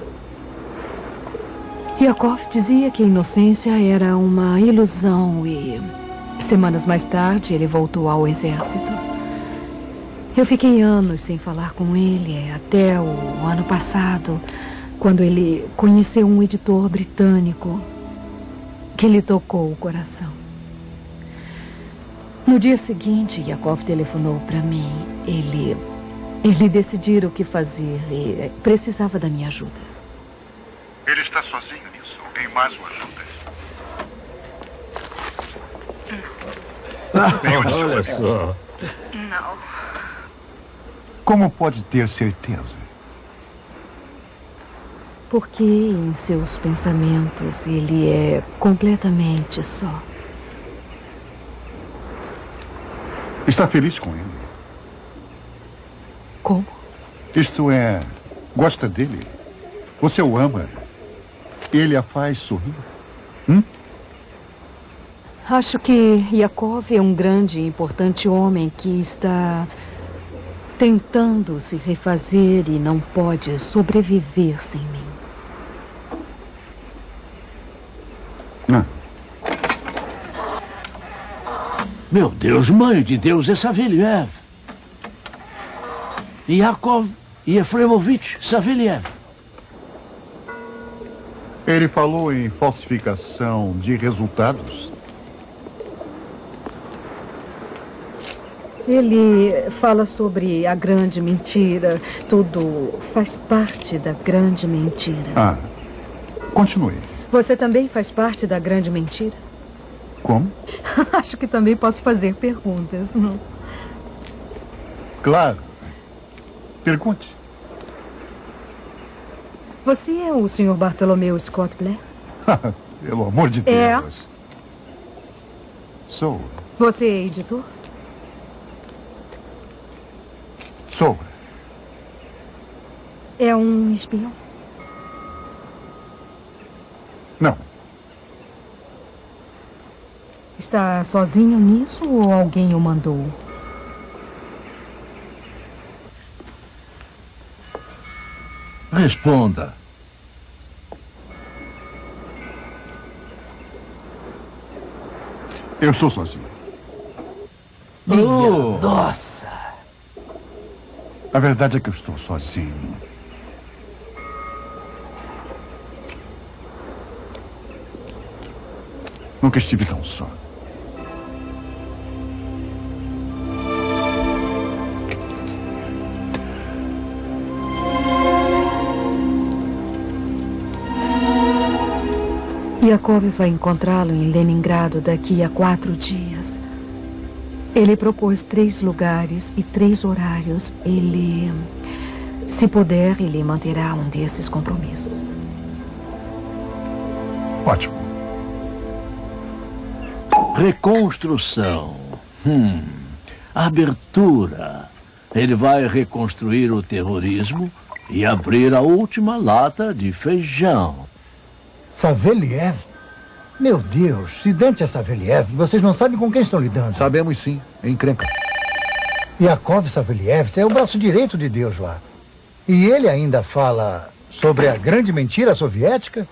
Yakov dizia que a inocência era uma ilusão e, semanas mais tarde, ele voltou ao exército. Eu fiquei anos sem falar com ele, até o ano passado, quando ele conheceu um editor britânico que lhe tocou o coração. No dia seguinte, Yakov telefonou para mim. Ele decidiu o que fazer e precisava da minha ajuda. Ele está sozinho nisso. Alguém mais o ajuda? Olha só. Não. Como pode ter certeza? Porque em seus pensamentos ele é completamente só. Está feliz com ele? Como? Isto é, gosta dele? Você o ama? Ele a faz sorrir? Acho que Yakov é um grande e importante homem que está tentando se refazer e não pode sobreviver sem mim. Meu Deus, mãe de Deus, é Saveliev. Yakov Efremovich Saveliev. Ele falou em falsificação de resultados? Ele fala sobre a grande mentira. Tudo faz parte da grande mentira. Ah, continue. Você também faz parte da grande mentira? Como? Acho que também posso fazer perguntas, não? Claro. Pergunte. Você é o Sr. Bartolomeu Scott Blair? Pelo amor de É? Deus. Sou. Você é editor? Sou. É um espião? Não. Está sozinho nisso ou alguém o mandou? Responda. Eu estou sozinho. Nossa! A verdade é que eu estou sozinho. Nunca estive tão só. Yakov vai encontrá-lo em Leningrado daqui a 4 dias. Ele propôs 3 lugares e 3 horários. Ele, se puder, ele manterá um desses compromissos. Ótimo. Reconstrução. Abertura. Ele vai reconstruir o terrorismo e abrir a última lata de feijão. Saveliev? Meu Deus, se Dante é Saveliev, vocês não sabem com quem estão lidando. Sabemos sim, é encrenca. Yakov Saveliev é o braço direito de Deus lá. E ele ainda fala sobre a grande mentira soviética?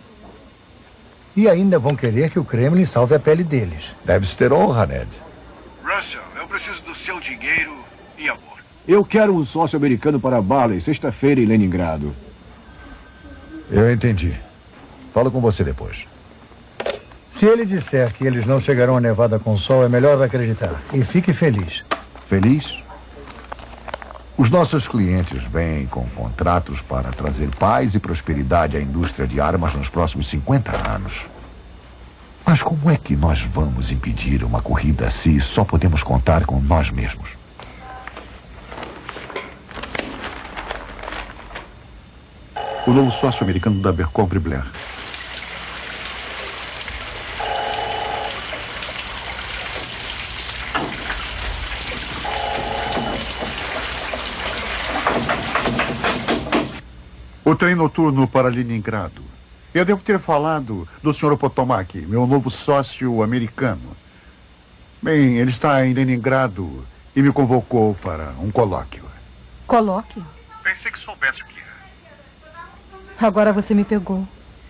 E ainda vão querer que o Kremlin salve a pele deles. Deve-se ter honra, Ned. Russell, eu preciso do seu dinheiro e amor. Eu quero um sócio americano para Barley, sexta-feira em Leningrado. Eu entendi. Falo com você depois. Se ele disser que eles não chegarão a Nevada com sol, é melhor acreditar. E fique feliz. Feliz? Os nossos clientes vêm com contratos para trazer paz e prosperidade à indústria de armas nos próximos 50 anos. Mas como é que nós vamos impedir uma corrida se só podemos contar com nós mesmos? O novo sócio americano da Abercrombie Blair. O trem noturno para Leningrado. Eu devo ter falado do Sr. Potomac, meu novo sócio americano. Bem, ele está em Leningrado e me convocou para um colóquio. Colóquio? Pensei que soubesse o que é. Agora você me pegou.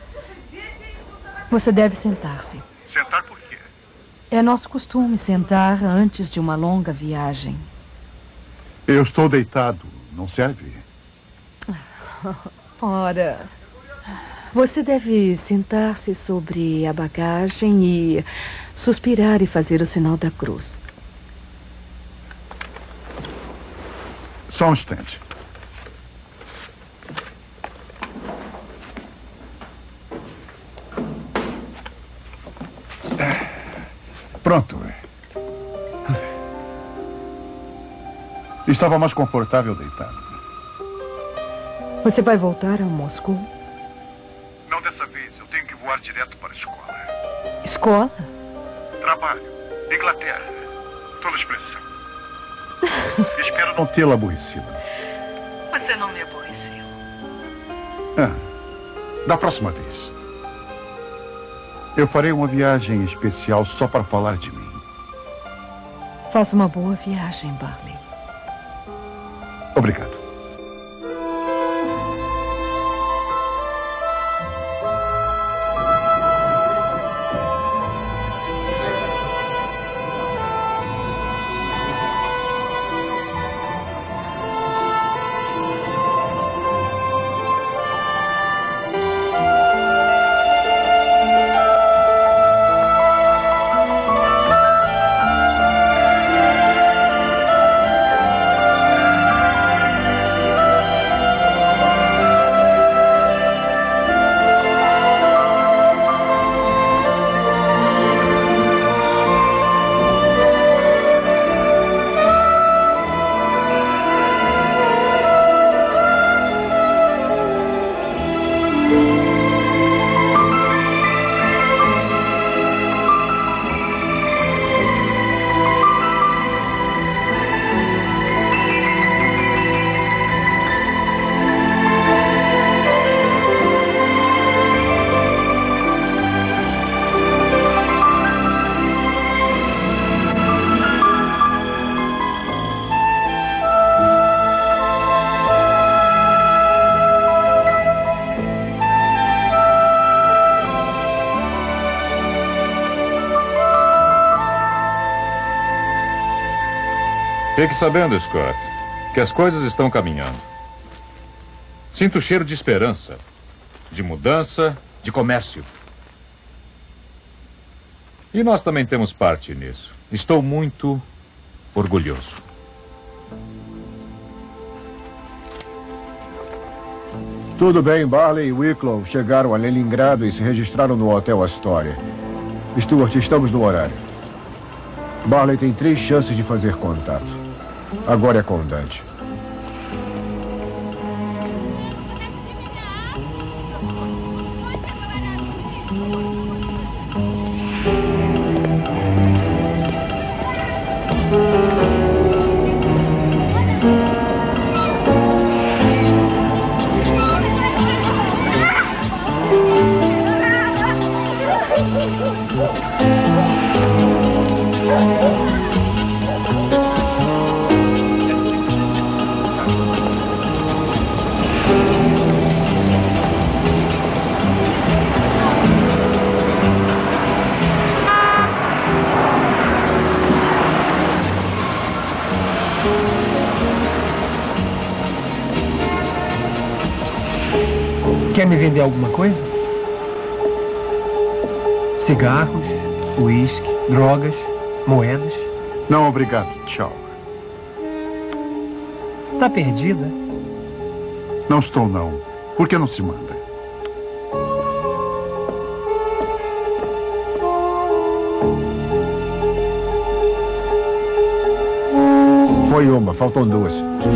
Você deve sentar-se. Sentar por quê? É nosso costume sentar antes de uma longa viagem. Eu estou deitado, não serve? Ora, você deve sentar-se sobre a bagagem e suspirar e fazer o sinal da cruz. Só um instante. Pronto. Estava mais confortável deitado. Você vai voltar a Moscou? Não dessa vez. Eu tenho que voar direto para a escola. Escola? Trabalho. Inglaterra. Toda expressão. Espero Não tê-la aborrecido. Você não me aborreceu. Da próxima vez. Eu farei uma viagem especial só para falar de mim. Faça uma boa viagem, Barley. Obrigado. Fique sabendo, Scott, que as coisas estão caminhando. Sinto o cheiro de esperança, de mudança, de comércio. E nós também temos parte nisso. Estou muito orgulhoso. Tudo bem, Barley e Wicklow chegaram a Leningrado e se registraram no Hotel Astoria. Stuart, estamos no horário. Barley tem 3 chances de fazer contato. Agora é com o Dante. Quer me vender alguma coisa? Cigarros, uísque, drogas, moedas? Não, obrigado. Tchau. Tá perdida? Não estou, não. Por que não se manda? Foi uma, faltam 2.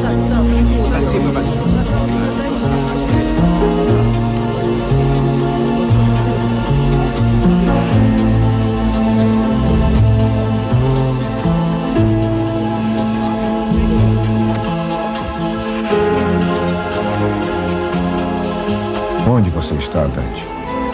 Onde você está, Dante?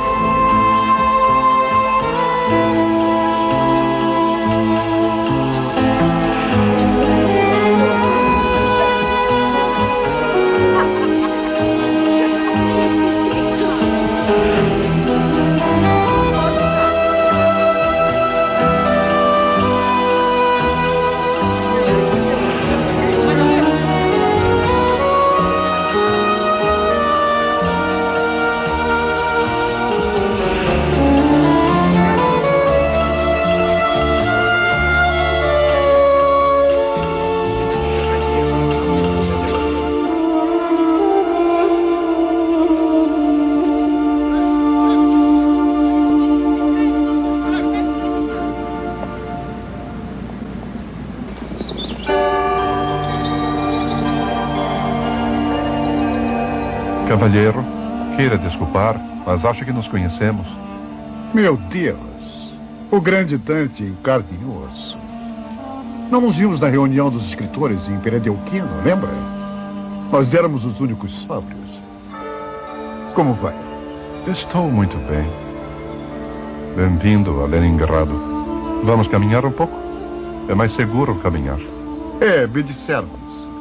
Cavalheiro, queira desculpar, mas acho que nos conhecemos. Meu Deus! O grande Dante em carne e osso. Não nos vimos na reunião dos escritores em Peredelquino, lembra? Nós éramos os únicos sóbrios. Como vai? Estou muito bem. Bem-vindo a Leningrado. Vamos caminhar um pouco? É mais seguro caminhar. É, me disseram.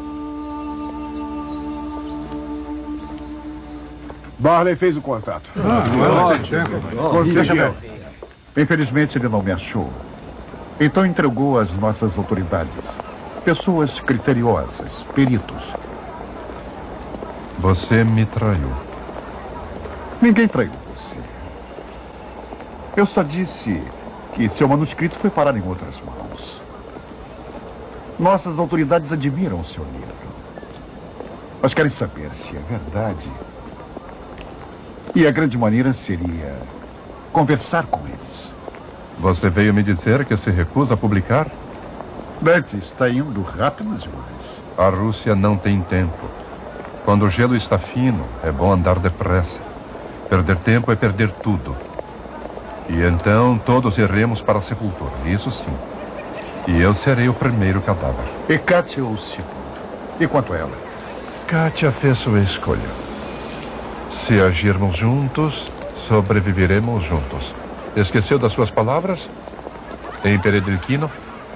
Barley fez o contato. Conseguiu. Infelizmente ele não me achou. Então entregou às nossas autoridades. Pessoas criteriosas, peritos. Você me traiu. Ninguém traiu você. Eu só disse que seu manuscrito foi parar em outras mãos. Nossas autoridades admiram o seu livro. Mas querem saber se é verdade. E a grande maneira seria conversar com eles. Você veio me dizer que se recusa a publicar? Dante, está indo rápido demais. A Rússia não tem tempo. Quando o gelo está fino, é bom andar depressa. Perder tempo é perder tudo. E então todos iremos para a sepultura, isso sim. E eu serei o primeiro cadáver. E Kátia o segundo. E quanto a ela? Kátia fez sua escolha. Se agirmos juntos, sobreviveremos juntos. Esqueceu das suas palavras? Em Peredelquino?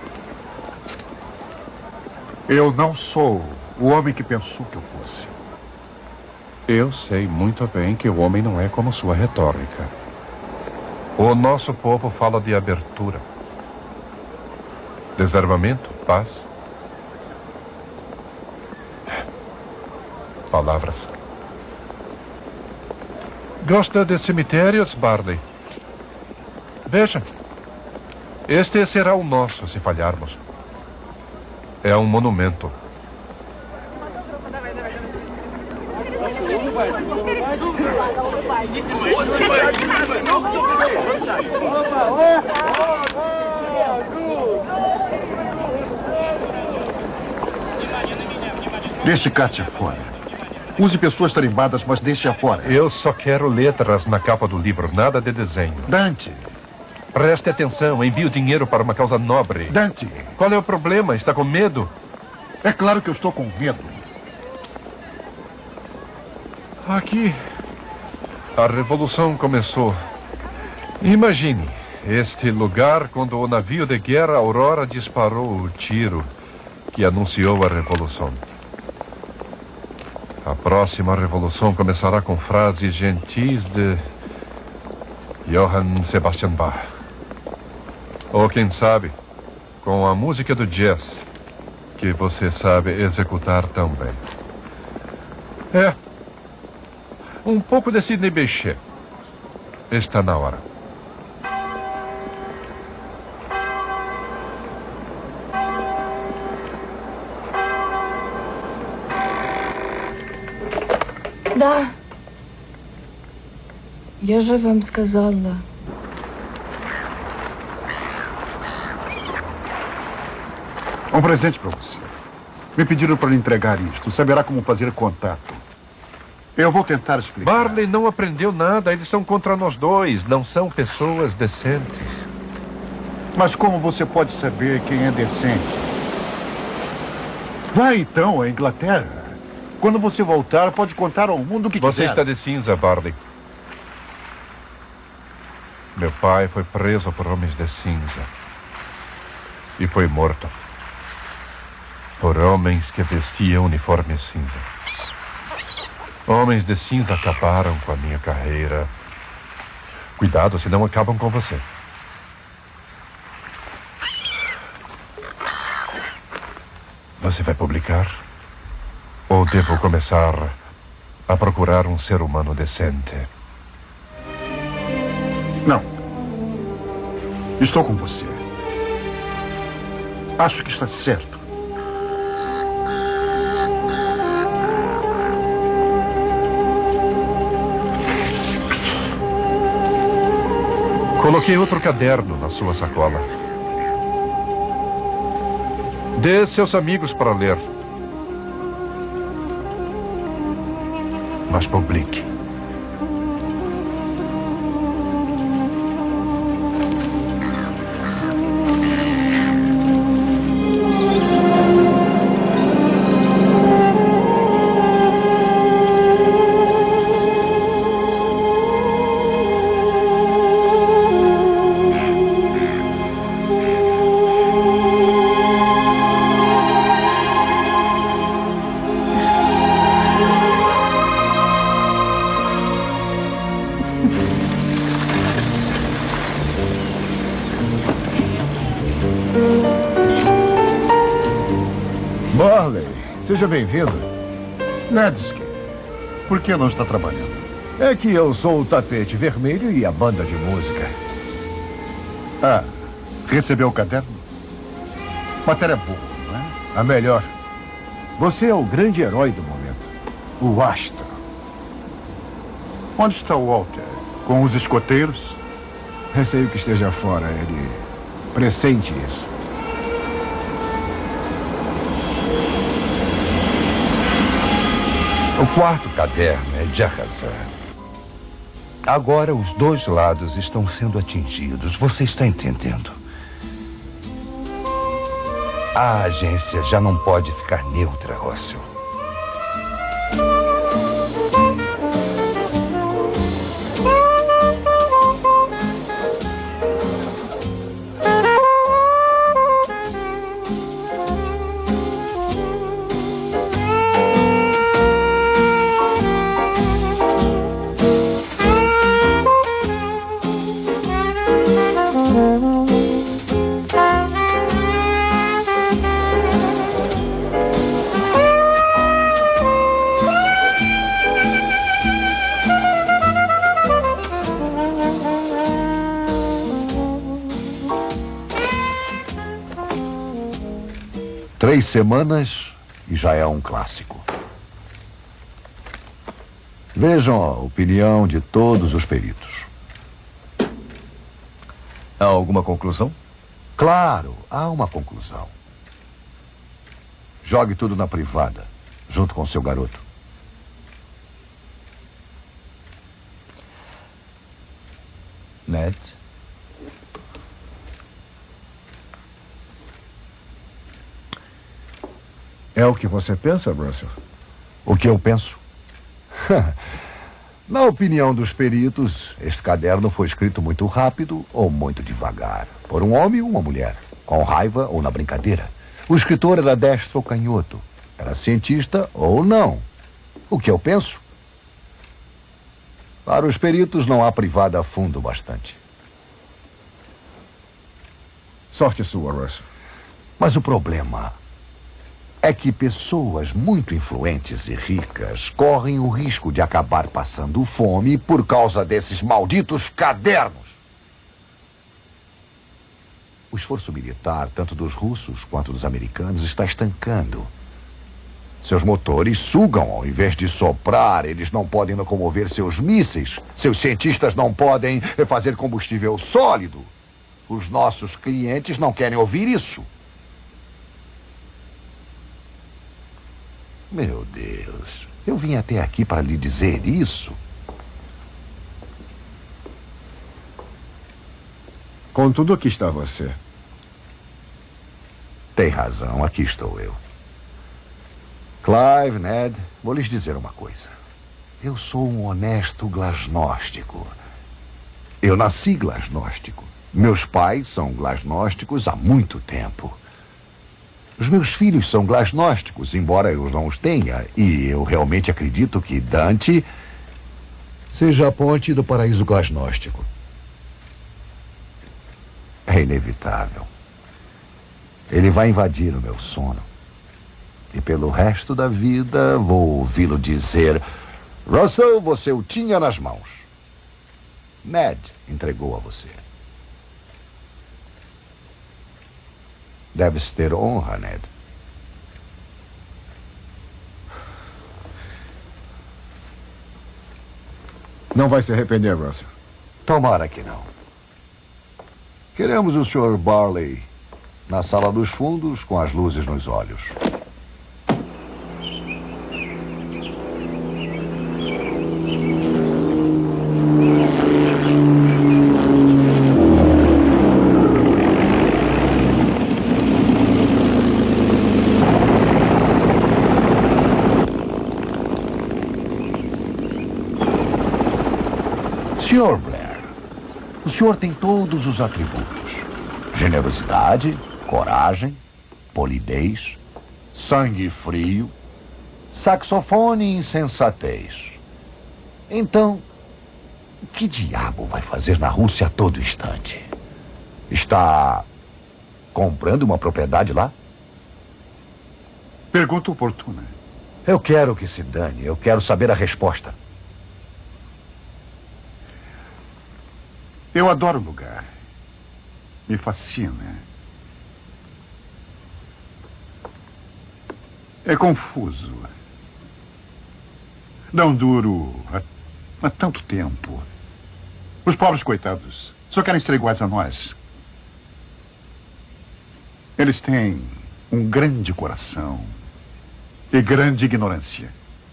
Eu não sou o homem que pensou que eu fosse. Eu sei muito bem que o homem não é como sua retórica. O nosso povo fala de abertura. Desarmamento, paz. palavras. Gosta de cemitérios, Barley? Veja. Este será o nosso se falharmos. É um monumento. Deixe Kátia fora. Use pessoas tarimbadas, mas deixe-a fora. Eu só quero letras na capa do livro, nada de desenho. Dante. Preste atenção, envio dinheiro para uma causa nobre. Dante. Qual é o problema? Está com medo? É claro que eu estou com medo. Aqui, a revolução começou. Imagine este lugar quando o navio de guerra Aurora disparou o tiro que anunciou a revolução. A próxima revolução começará com frases gentis de Johann Sebastian Bach. Ou quem sabe, com a música do jazz, que você sabe executar tão bem. É. Um pouco de Sidney Bechet. Está na hora. Да. Я же вам сказала. Um presente para você. Me pediram para lhe entregar isto. Saberá como fazer contato. Eu vou tentar explicar. Barley não aprendeu nada. Eles são contra nós dois. Não são pessoas decentes. Mas como você pode saber quem é decente? Vai então à Inglaterra. Quando você voltar, pode contar ao mundo o que Você quiser. está de cinza, Barley. Meu pai foi preso por homens de cinza. E foi morto. Por homens que vestiam uniforme cinza. Homens de cinza acabaram com a minha carreira. Cuidado, senão acabam com você. Você vai publicar? Ou devo começar a procurar um ser humano decente? Não. Estou com você. Acho que está certo. Coloquei outro caderno na sua sacola. Dê seus amigos para ler. Mas publique. Seja bem-vindo. Nedski, por que não está trabalhando? É que eu sou o tapete vermelho e a banda de música. Ah, recebeu o caderno? Matéria boa, não é? A melhor. Você é o grande herói do momento. O astro. Onde está o Walter? Com os escoteiros? Receio que esteja fora. Ele pressente isso. O quarto caderno é de arrasar. Agora os dois lados estão sendo atingidos. Você está entendendo? A agência já não pode ficar neutra, Russell. 3 semanas e já é um clássico. Vejam a opinião de todos os peritos. Há alguma conclusão? Claro, há uma conclusão. Jogue tudo na privada, junto com seu garoto. Ned? É o que você pensa, Russell? O que eu penso? Na opinião dos peritos, este caderno foi escrito muito rápido ou muito devagar. Por um homem ou uma mulher, com raiva ou na brincadeira. O escritor era destro ou canhoto. Era cientista ou não. O que eu penso? Para os peritos não há privada a fundo bastante. Sorte sua, Russell. Mas o problema é que pessoas muito influentes e ricas correm o risco de acabar passando fome por causa desses malditos cadernos. O esforço militar, tanto dos russos quanto dos americanos, está estancando. Seus motores sugam ao invés de soprar. Eles não podem locomover seus mísseis. Seus cientistas não podem fazer combustível sólido. Os nossos clientes não querem ouvir isso. Meu Deus, eu vim até aqui para lhe dizer isso. Contudo, aqui está você. Tem razão, aqui estou eu. Clive, Ned, vou lhes dizer uma coisa. Eu sou um honesto glasnóstico. Eu nasci glasnóstico. Meus pais são glasnósticos há muito tempo. Os meus filhos são glasnósticos, embora eu não os tenha. E eu realmente acredito que Dante seja a ponte do paraíso glasnóstico. É inevitável. Ele vai invadir o meu sono. E pelo resto da vida vou ouvi-lo dizer: Russell, você o tinha nas mãos. Ned entregou a você. Deves ter honra, Ned. Não vai se arrepender, Russell. Tomara que não. Queremos o Sr. Barley na sala dos fundos com as luzes nos olhos. Sr. Blair, o senhor tem todos os atributos. Generosidade, coragem, polidez, sangue frio, saxofone e insensatez. Então, que diabo vai fazer na Rússia a todo instante? Está comprando uma propriedade lá? Pergunta oportuna. Eu quero que se dane. Eu quero saber a resposta. Eu adoro o lugar. Me fascina. É confuso. Não duro há tanto tempo. Os pobres coitados só querem ser iguais a nós. Eles têm um grande coração e grande ignorância.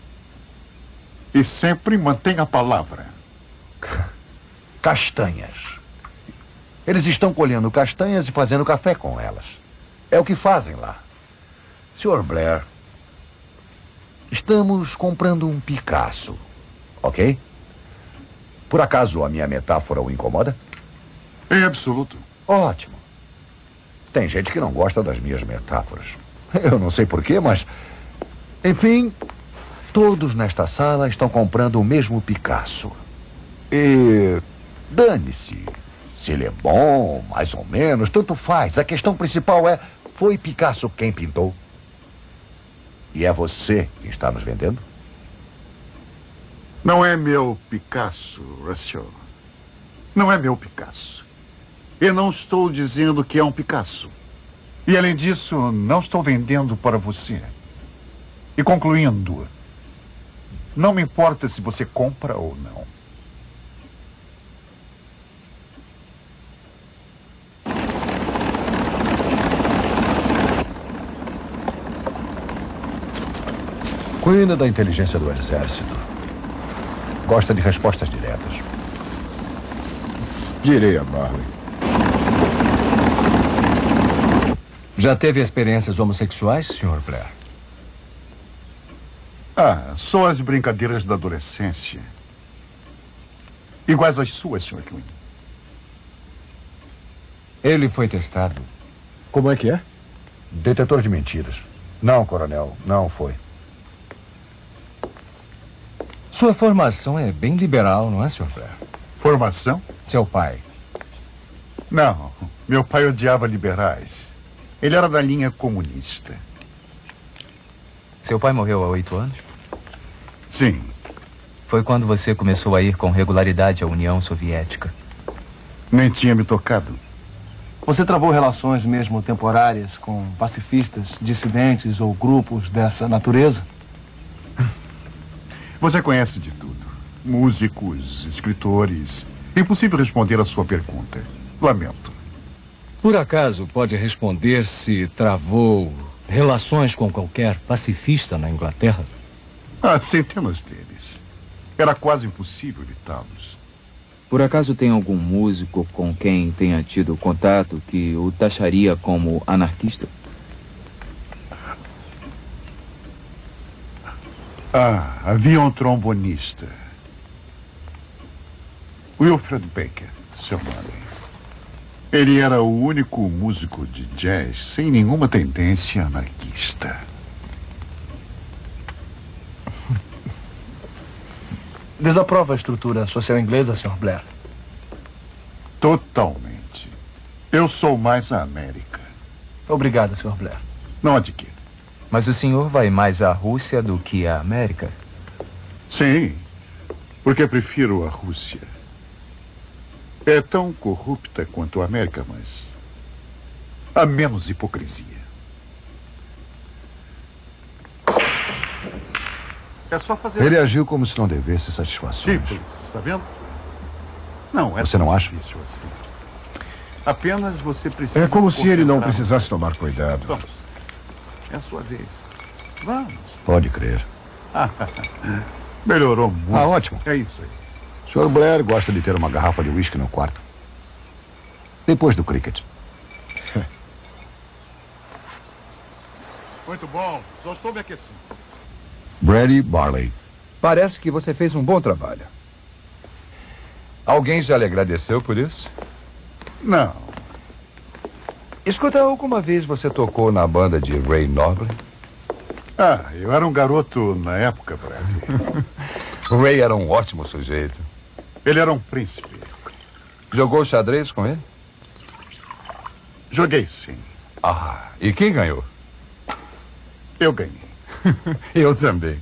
E sempre mantêm a palavra. Castanhas. Eles estão colhendo castanhas e fazendo café com elas. É o que fazem lá. Sr. Blair, estamos comprando um Picasso, ok? Por acaso a minha metáfora o incomoda? Em absoluto. Ótimo. Tem gente que não gosta das minhas metáforas. Eu não sei porquê, mas... Enfim, todos nesta sala estão comprando o mesmo Picasso. E... dane-se. Se ele é bom, mais ou menos, tanto faz. A questão principal é: foi Picasso quem pintou? E é você que está nos vendendo? Não é meu Picasso, Russell. Não é meu Picasso. Eu não estou dizendo que é um Picasso. E além disso, não estou vendendo para você. E concluindo, não me importa se você compra ou não. Cuida da inteligência do exército. Gosta de respostas diretas. Direi a Barley. Já teve experiências homossexuais, Sr. Blair? Só as brincadeiras da adolescência. Iguais às suas, Sr. Quinn. Ele foi testado. Como é que é? Detetor de mentiras. Não, coronel, não foi. Sua formação é bem liberal, não é, Sr. Blair? Formação? Seu pai. Não, meu pai odiava liberais. Ele era da linha comunista. Seu pai morreu há 8 anos? Sim. Foi quando você começou a ir com regularidade à União Soviética? Nem tinha me tocado. Você travou relações mesmo temporárias com pacifistas, dissidentes ou grupos dessa natureza? Você conhece de tudo. Músicos, escritores. Impossível responder a sua pergunta. Lamento. Por acaso pode responder se travou relações com qualquer pacifista na Inglaterra? Centenas deles. Era quase impossível evitá-los. Por acaso tem algum músico com quem tenha tido contato que o taxaria como anarquista? Havia um trombonista. Wilfred Baker, seu nome. Ele era o único músico de jazz sem nenhuma tendência anarquista. Desaprova a estrutura social inglesa, Sr. Blair? Totalmente. Eu sou mais a América. Obrigado, Sr. Blair. Não há de quê. Mas o senhor vai mais à Rússia do que à América? Sim, porque prefiro a Rússia. É tão corrupta quanto a América, mas há menos hipocrisia. É só fazer... Ele agiu como se não devesse satisfações. Sim, está vendo? Não, é você não acha? Difícil assim. Apenas você precisa... É como se ele não precisasse tomar cuidado. Vamos. É a sua vez. Vamos. Pode crer. Melhorou muito. Ótimo. É isso aí. O Sr. Blair gosta de ter uma garrafa de uísque no quarto. Depois do cricket. Muito bom. Só estou me aquecendo. Brady Barley. Parece que você fez um bom trabalho. Alguém já lhe agradeceu por isso? Não. Escuta, alguma vez você tocou na banda de Ray Noble? Eu era um garoto na época, Brad. O Ray era um ótimo sujeito. Ele era um príncipe. Jogou xadrez com ele? Joguei, sim. E quem ganhou? Eu ganhei. Eu também.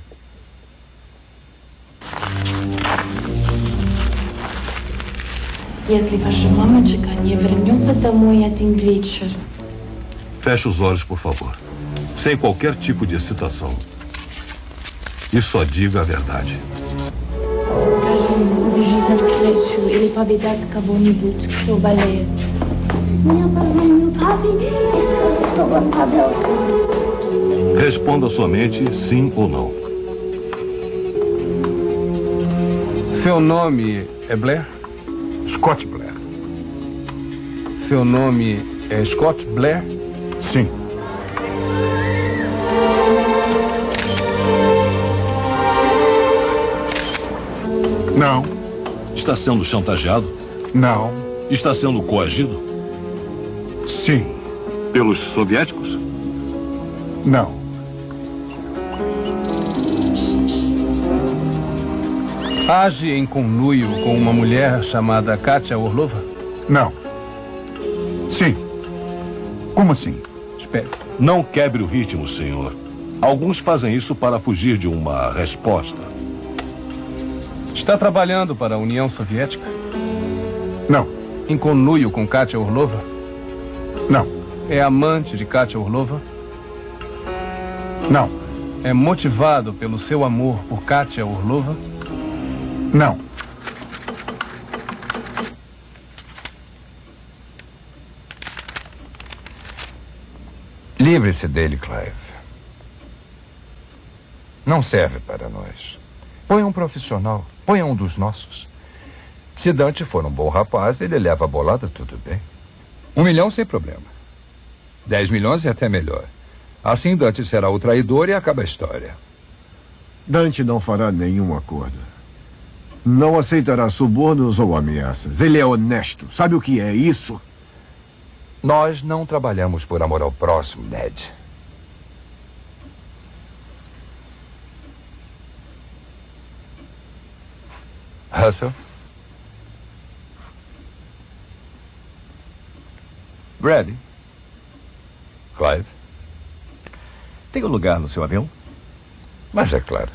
Если ваша мамочка не вернется домой один вечер. Feche os olhos, por favor. Sem qualquer tipo de excitação. E só diga a verdade. Скажем, убежит навстречу или повидать кого-нибудь, кто болеет. Я позвоню папе и скажу, что он подался. Responda somente sim ou não. Seu nome é Blair? Scott Blair. Seu nome é Scott Blair? Sim. Não. Está sendo chantageado? Não. Está sendo coagido? Sim. Pelos soviéticos? Não. Age em conluio com uma mulher chamada Katia Orlova? Não. Sim. Como assim? Espere. Não quebre o ritmo, senhor. Alguns fazem isso para fugir de uma resposta. Está trabalhando para a União Soviética? Não. Em conluio com Katia Orlova? Não. é amante de Katia Orlova? Não. É motivado pelo seu amor por Katia Orlova? Não. Livre-se dele, Clive. Não serve para nós. Põe um profissional. Põe um dos nossos. Se Dante for um bom rapaz, ele leva a bolada, tudo bem. 1 milhão sem problema. 10 milhões é até melhor. Assim Dante será o traidor e acaba a história. Dante não fará nenhum acordo. Não aceitará subornos ou ameaças. Ele é honesto. Sabe o que é isso? Nós não trabalhamos por amor ao próximo, Ned. Russell? Brady? Clive? Tem um lugar no seu avião? Mas é claro.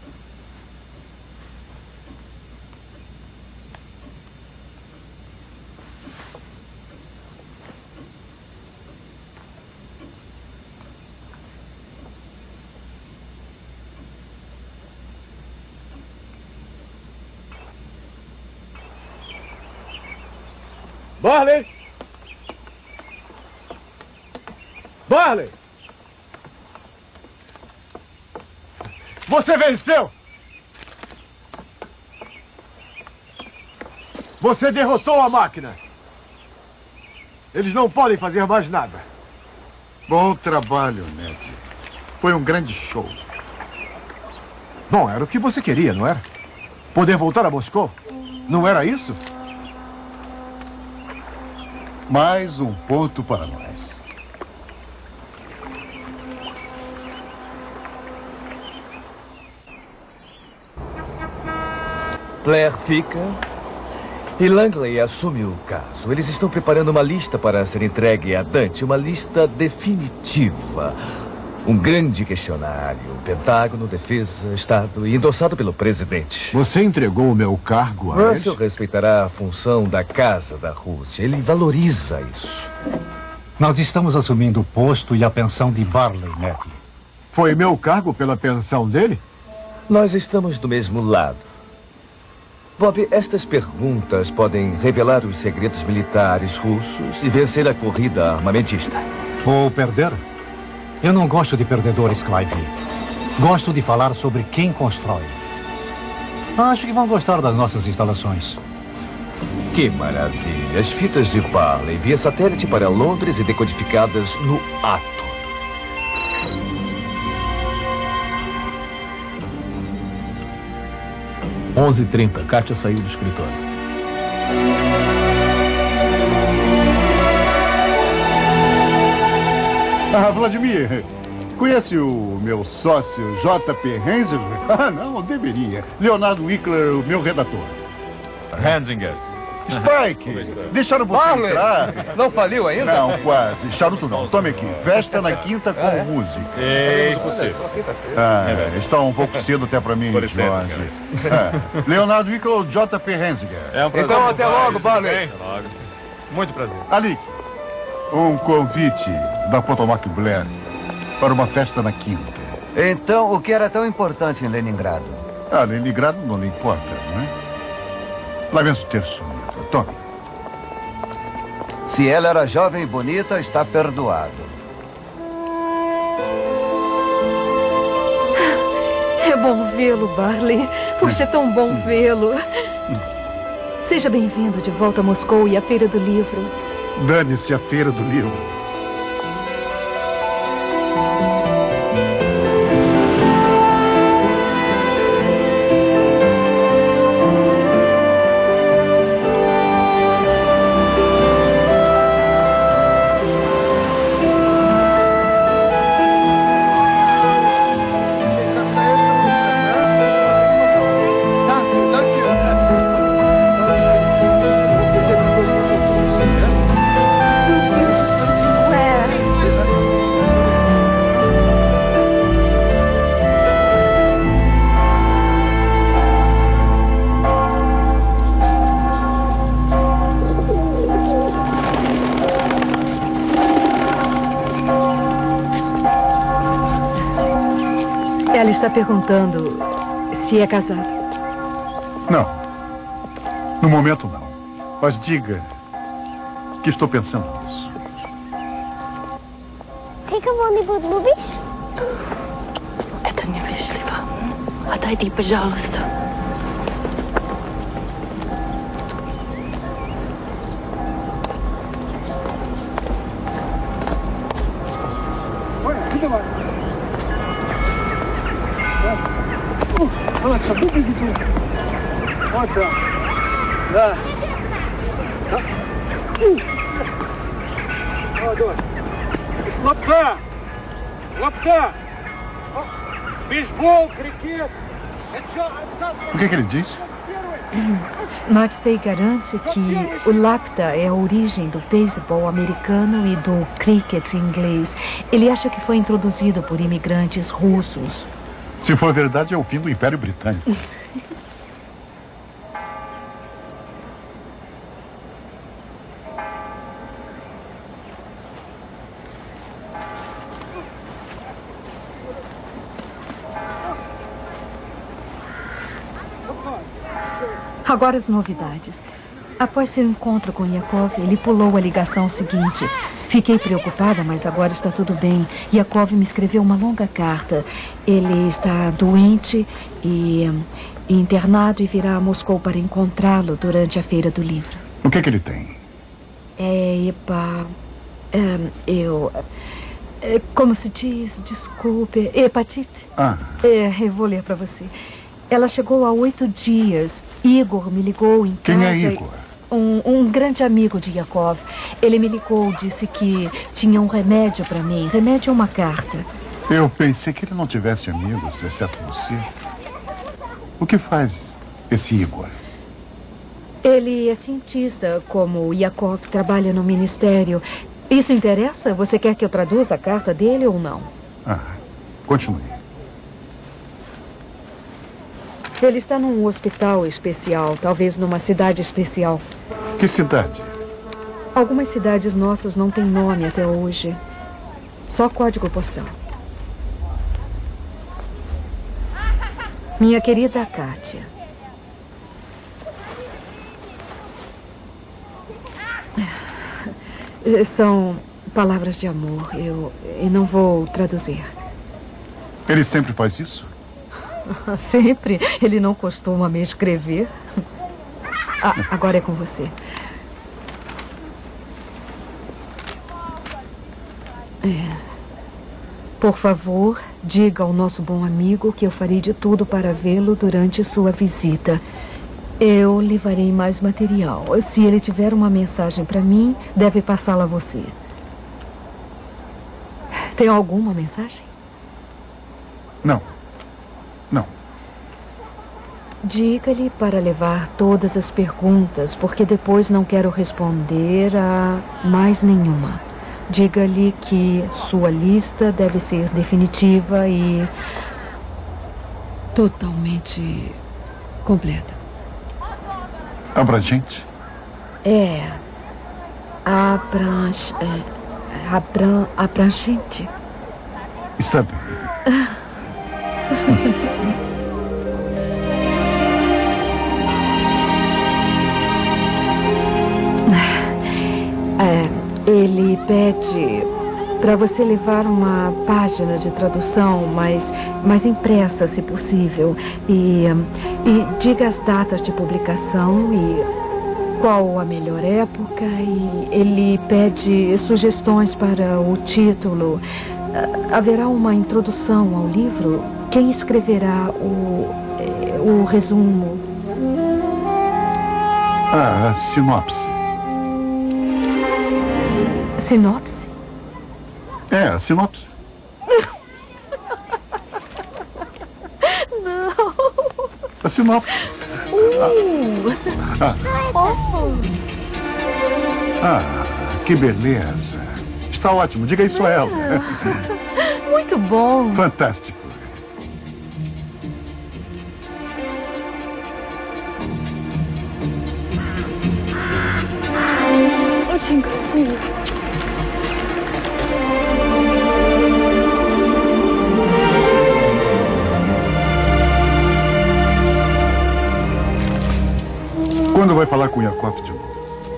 Barley! Barley! Você venceu! Você derrotou a máquina! Eles não podem fazer mais nada. Bom trabalho, Ned. Foi um grande show. Bom, era o que você queria, não era? Poder voltar a Moscou? Não era isso? Mais um ponto para nós. Blair fica e Langley assume o caso. Eles estão preparando uma lista para ser entregue a Dante, uma lista definitiva. Um grande questionário, Pentágono, Defesa, Estado e endossado pelo presidente. Você entregou o meu cargo a ele? Russell respeitará a função da Casa da Rússia. Ele valoriza isso. Nós estamos assumindo o posto e a pensão de Barley, Ned. Foi meu cargo pela pensão dele? Nós estamos do mesmo lado. Bob, estas perguntas podem revelar os segredos militares russos e vencer a corrida armamentista. Ou perder? Eu não gosto de perdedores, Clive. Gosto de falar sobre quem constrói. Acho que vão gostar das nossas instalações. Que maravilha. As fitas de Barley via satélite para Londres e decodificadas no ato. Às 11h30, Katia saiu do escritório. Ah, Vladimir, conhece o meu sócio J.P. Hensinger? Ah, não, deveria. Leonardo Wickler, o meu redator. Hensinger. Spike, deixaram você entrar? Não faliu ainda? Não, quase. Charuto não. Tome aqui. Festa na quinta com música. É impossível. Está um pouco cedo até para mim, Jorge. Leonardo Wickler, J.P. Hensinger. É um prazer. Então até logo, Barley. Muito prazer. Ali, um convite da Potomac Blair para uma festa na quinta. Então, o que era tão importante em Leningrado? Ah, Leningrado não lhe importa, não é? Lamento ter sumido. Tome. Se ela era jovem e bonita, está perdoado. É bom vê-lo, Barley. Puxa, é tão bom vê-lo. Seja bem-vindo de volta a Moscou e à Feira do Livro. Dane-se a Feira do Livro. Ela está perguntando se é casada. Não. No momento, não. Mas diga que estou pensando nisso. Kijk hem wel niet wat movies? Это невежливо. Отойди, пожалуйста. Alexa, выглядит тут. Вот так. Да. Ó, dois. Lopta! Lopta! Beisebol, cricket. O que ele diz? Matvei garante que o Lapta é a origem do beisebol americano e do cricket inglês. Ele acha que foi introduzido por imigrantes russos. Se for verdade, é o fim do Império Britânico. Agora as novidades. Após seu encontro com Yakov, ele pulou a ligação seguinte. Fiquei preocupada, mas agora está tudo bem. Yakov me escreveu uma longa carta. Ele está doente e internado e virá a Moscou para encontrá-lo durante a Feira do Livro. O que ele tem? Como se diz? Desculpe. Hepatite. Eu vou ler para você. Ela chegou há 8 dias. Igor me ligou em casa. Quem é Igor? Um grande amigo de Yakov. Ele me ligou, disse que tinha um remédio para mim. Remédio é uma carta. Eu pensei que ele não tivesse amigos, exceto você. O que faz esse Igor? Ele é cientista, como o Yakov trabalha no ministério. Isso interessa? Você quer que eu traduza a carta dele ou não? Continue. Ele está num hospital especial, talvez numa cidade especial. Que cidade? Algumas cidades nossas não têm nome até hoje. Só código postal. Minha querida Kátia. São palavras de amor. Eu não vou traduzir. Ele sempre faz isso? Sempre. Ele não costuma me escrever. Agora é com você. Por favor, diga ao nosso bom amigo que eu farei de tudo para vê-lo durante sua visita. Eu levarei mais material. Se ele tiver uma mensagem para mim, deve passá-la a você. Tem alguma mensagem? Não. Diga-lhe para levar todas as perguntas, porque depois não quero responder a mais nenhuma. Diga-lhe que sua lista deve ser definitiva e totalmente completa. Abrangente? Abrangente. Está bem. Ele pede para você levar uma página de tradução, mais impressa, se possível. E diga as datas de publicação e qual a melhor época. E ele pede sugestões para o título. Haverá uma introdução ao livro. Quem escreverá o resumo? Sinopse. Sinopse? Sinopse. Não. A sinopse. Que beleza. Está ótimo. Diga isso a ela. Muito bom. Fantástico. Quando vai falar com Yakov de novo?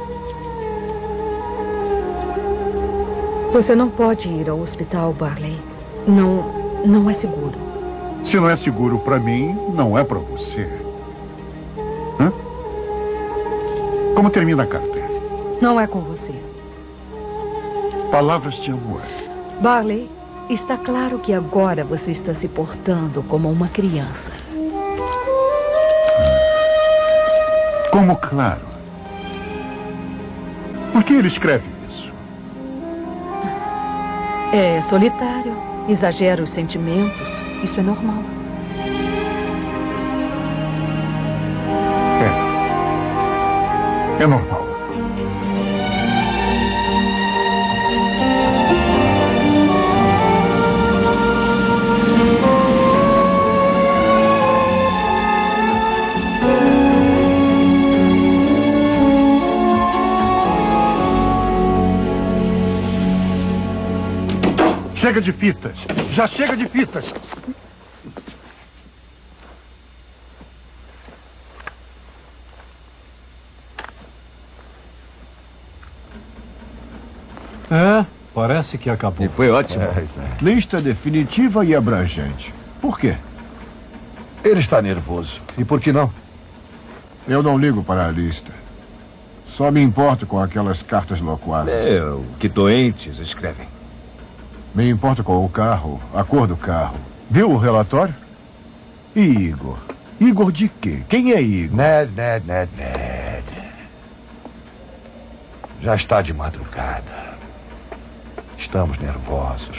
Você não pode ir ao hospital, Barley. Não é seguro. Se não é seguro para mim, não é para você. Hã? Como termina a carta? Não é com você. Palavras de amor. Barley, está claro que agora você está se portando como uma criança. Como claro? Por que ele escreve isso? É solitário, exagera os sentimentos. Isso é normal. É normal. Chega de fitas. Já chega de fitas. Parece que acabou. E foi ótimo. Lista definitiva e abrangente. Por quê? Ele está nervoso. E por que não? Eu não ligo para a lista. Só me importo com aquelas cartas loquadas. Que doentes escrevem. Me importo com o carro, a cor do carro. Viu o relatório? E Igor? Igor de quê? Quem é Igor? Ned. Já está de madrugada. Estamos nervosos.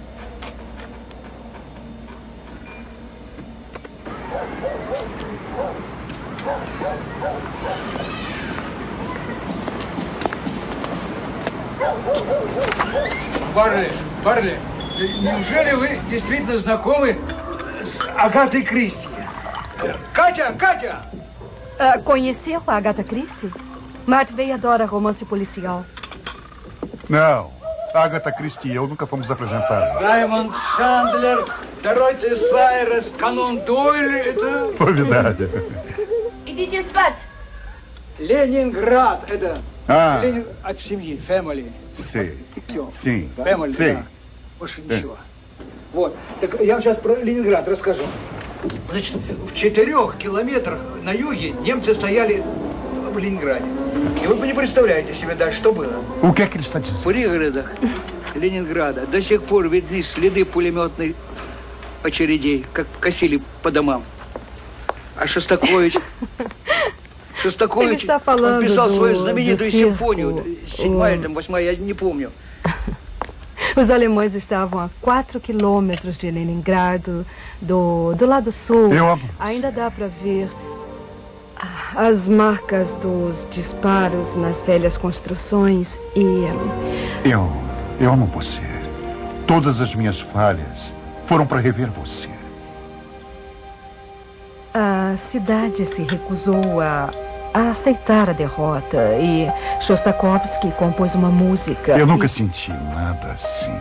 Барли, неужели вы действительно знакомы с Агатой Кристи? Катя! Conheceu a Agatha Christie? Matvey adora romance policial. Não. Agatha Christie e eu nunca fomos apresentados. Raymond Chandler, Dorothy Sayers, Conan Doyle, это... Novidade. Идите спать. Ленинград, это... А. От семьи, family. Sim. Family, да. Больше ничего. Вот. Так я вам сейчас про Ленинград расскажу. Значит, в 4 километрах на юге немцы стояли в Ленинграде. И вы не представляете себе даже, что было. O que é que ele está dizendo? В пригородах Ленинграда до сих пор видны следы пулеметных очередей, как косили по домам. А Шостакович он писал свою знаменитую симфонию, 7-я или 8-я, я не помню. Os alemães estavam a 4 quilômetros de Leningrado, do lado sul. Ainda dá para ver as marcas dos disparos nas velhas construções e... Eu amo você. Todas as minhas falhas foram para rever você. A cidade se recusou a aceitar a derrota e Shostakovich compôs uma música. Eu nunca senti nada assim.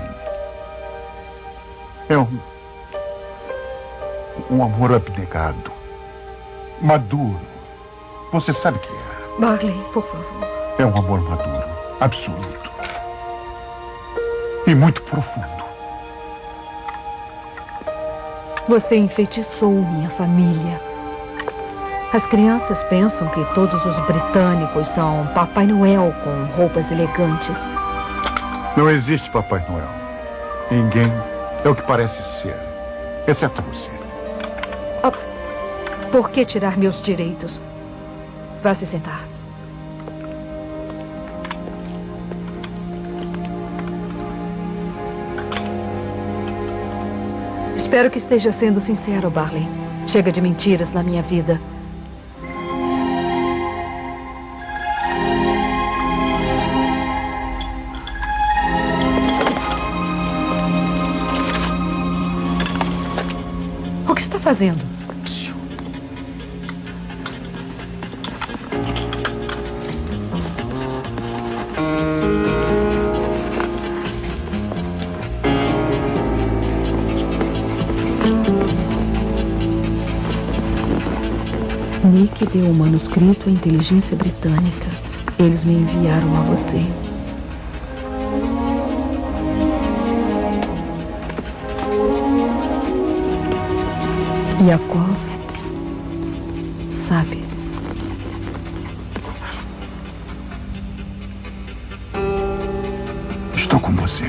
É um amor abnegado, maduro. Você sabe o que é? Barley, por favor. É um amor maduro, absoluto. E muito profundo. Você enfeitiçou minha família. As crianças pensam que todos os britânicos são Papai Noel com roupas elegantes. Não existe Papai Noel. Ninguém é o que parece ser, exceto você. Por que tirar meus direitos? Vá se sentar. Espero que esteja sendo sincero, Barley. Chega de mentiras na minha vida. O que está fazendo? Nick deu o manuscrito à inteligência britânica. Eles me enviaram a você. Yakov sabe. Estou com você.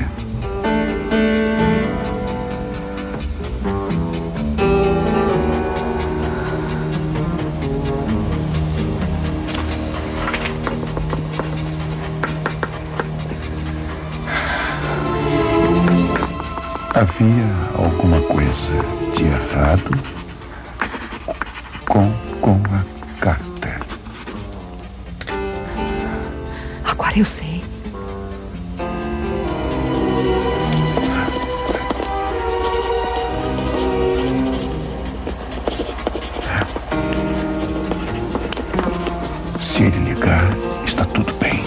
Havia alguma coisa de errado com a carta. Agora eu sei. Se ele ligar, está tudo bem.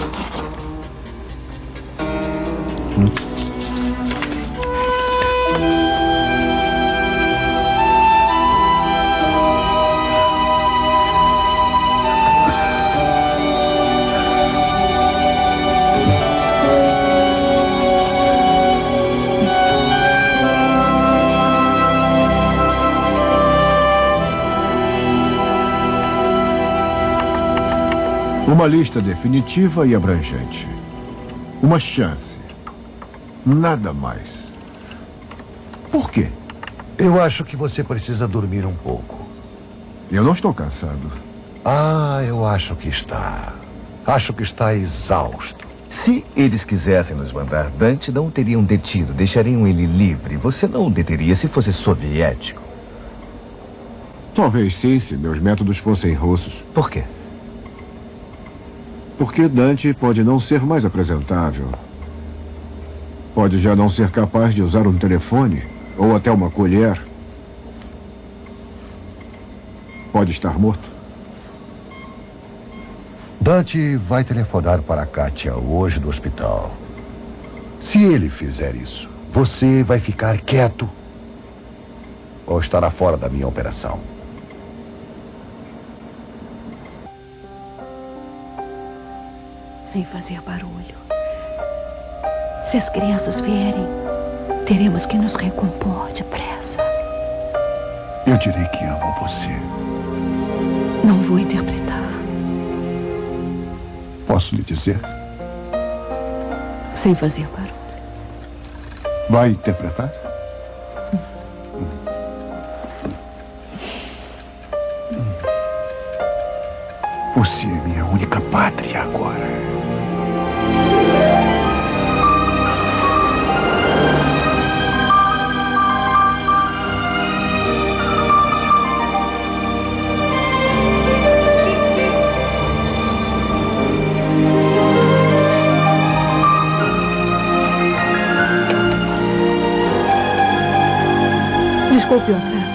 Uma lista definitiva e abrangente. Uma chance. Nada mais. Por quê? Eu acho que você precisa dormir um pouco. Eu não estou cansado. Ah, eu acho que está. Acho que está exausto. Se eles quisessem nos mandar, Dante não o teriam detido. Deixariam ele livre. Você não o deteria se fosse soviético. Talvez sim, se meus métodos fossem russos. Por quê? Porque Dante pode não ser mais apresentável. Pode já não ser capaz de usar um telefone ou até uma colher. Pode estar morto. Dante vai telefonar para Katia hoje do hospital. Se ele fizer isso, você vai ficar quieto ou estará fora da minha operação. Sem fazer barulho. Se as crianças vierem, teremos que nos recompor depressa. Eu direi que amo você. Não vou interpretar. Posso lhe dizer? Sem fazer barulho. Vai interpretar? Você é minha única pátria agora. Desculpe, André.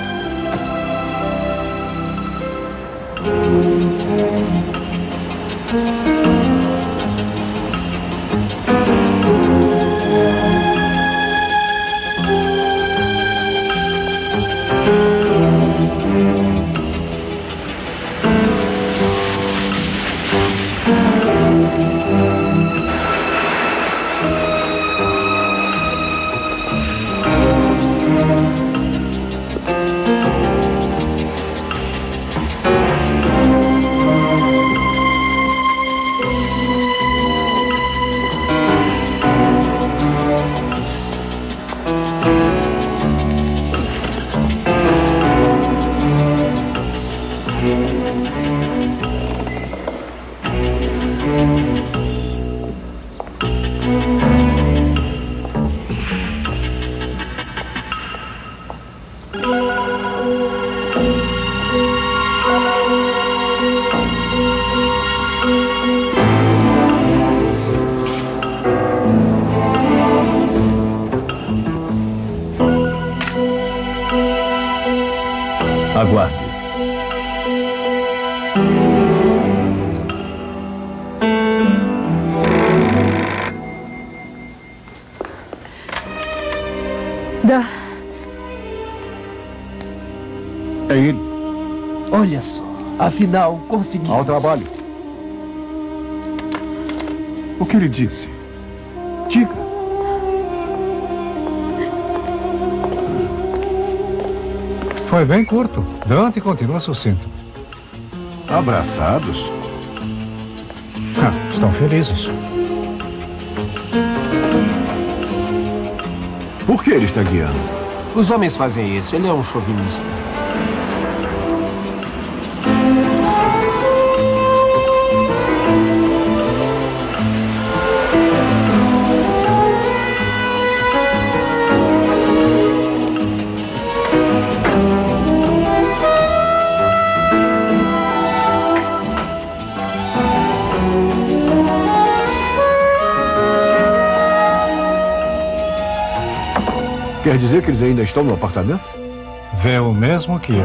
Aguarde. É ele. Olha só. Afinal, conseguimos. Ao trabalho. O que ele disse? Diga. Foi bem curto. Dante continua sucinto. Abraçados? Estão felizes. Por que ele está guiando? Os homens fazem isso. Ele é um chauvinista. Quer dizer que eles ainda estão no apartamento? Vê o mesmo que eu.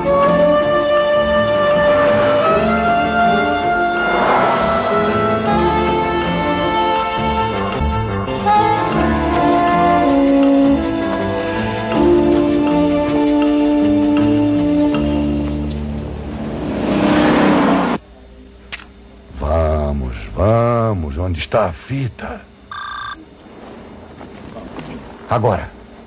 Vamos, onde está a fita? Agora.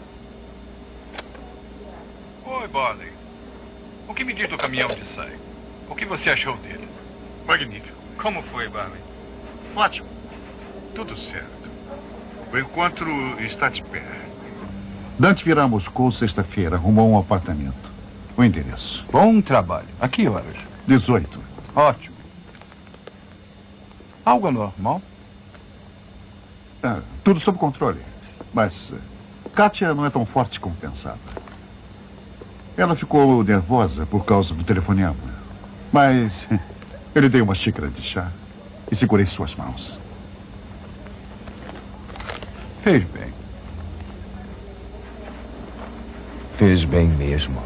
Oi, Barley. O que me diz do caminhão de sangue? O que você achou dele? Magnífico. Como foi, Barley? Ótimo. Tudo certo. O encontro está de pé. Dante virá a Moscou sexta-feira, rumo a um apartamento. O endereço. Bom trabalho. A que horas? 18. Ótimo. Algo anormal? Tudo sob controle. Mas Kátia não é tão forte como pensava. Ela ficou nervosa por causa do telefonema. Mas eu lhe dei uma xícara de chá e segurei suas mãos. Fez bem. Fez bem mesmo.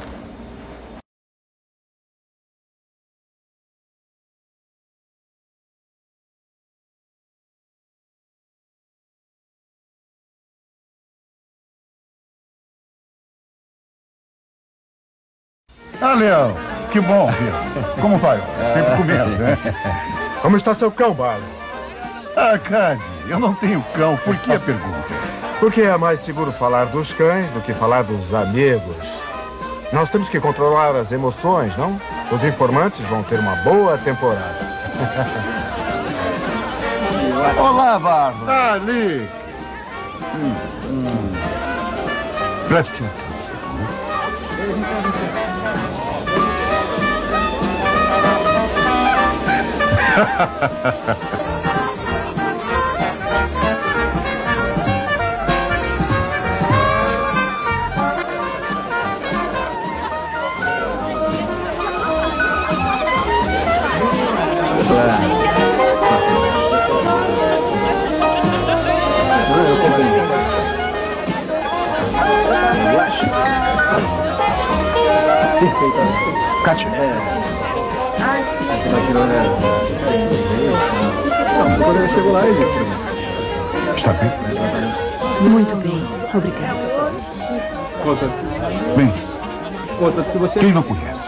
Leão, que bom, filho. Como vai? Sempre comendo, né? Como está seu cão, Barley? Cade, eu não tenho cão. Por que a pergunta? Porque é mais seguro falar dos cães do que falar dos amigos. Nós temos que controlar as emoções, não? Os informantes vão ter uma boa temporada. Olá, Barley. Ali. Preste atenção. Kátia. Chegou lá, está bem? Muito bem, obrigada. Bem, quem não conhece?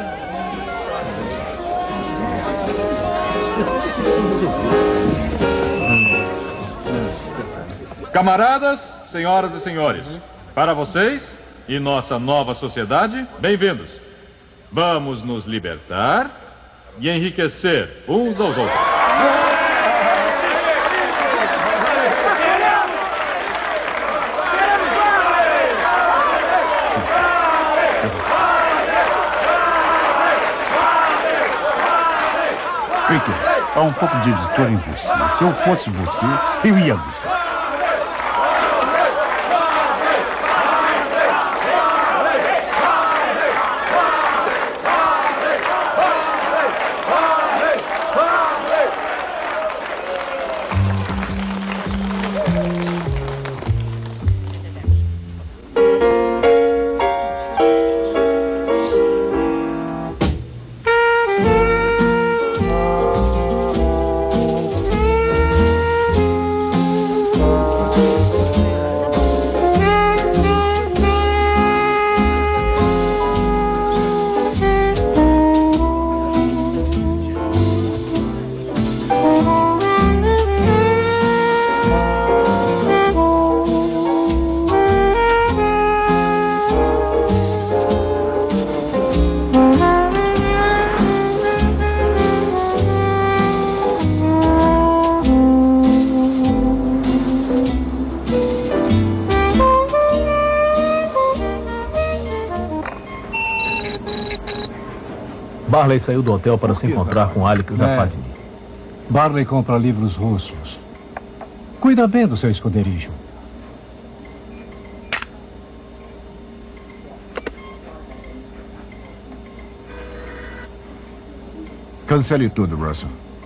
Camaradas, senhoras e senhores, para vocês e nossa nova sociedade, bem-vindos. Vamos nos libertar e enriquecer uns aos outros. Victor, há um pouco de editor em você. Se eu fosse você, eu ia lutar. Barley saiu do hotel para se encontrar com Alex Zapadny. Barley compra livros russos. Cuida bem do seu esconderijo. Cancele tudo, Russell.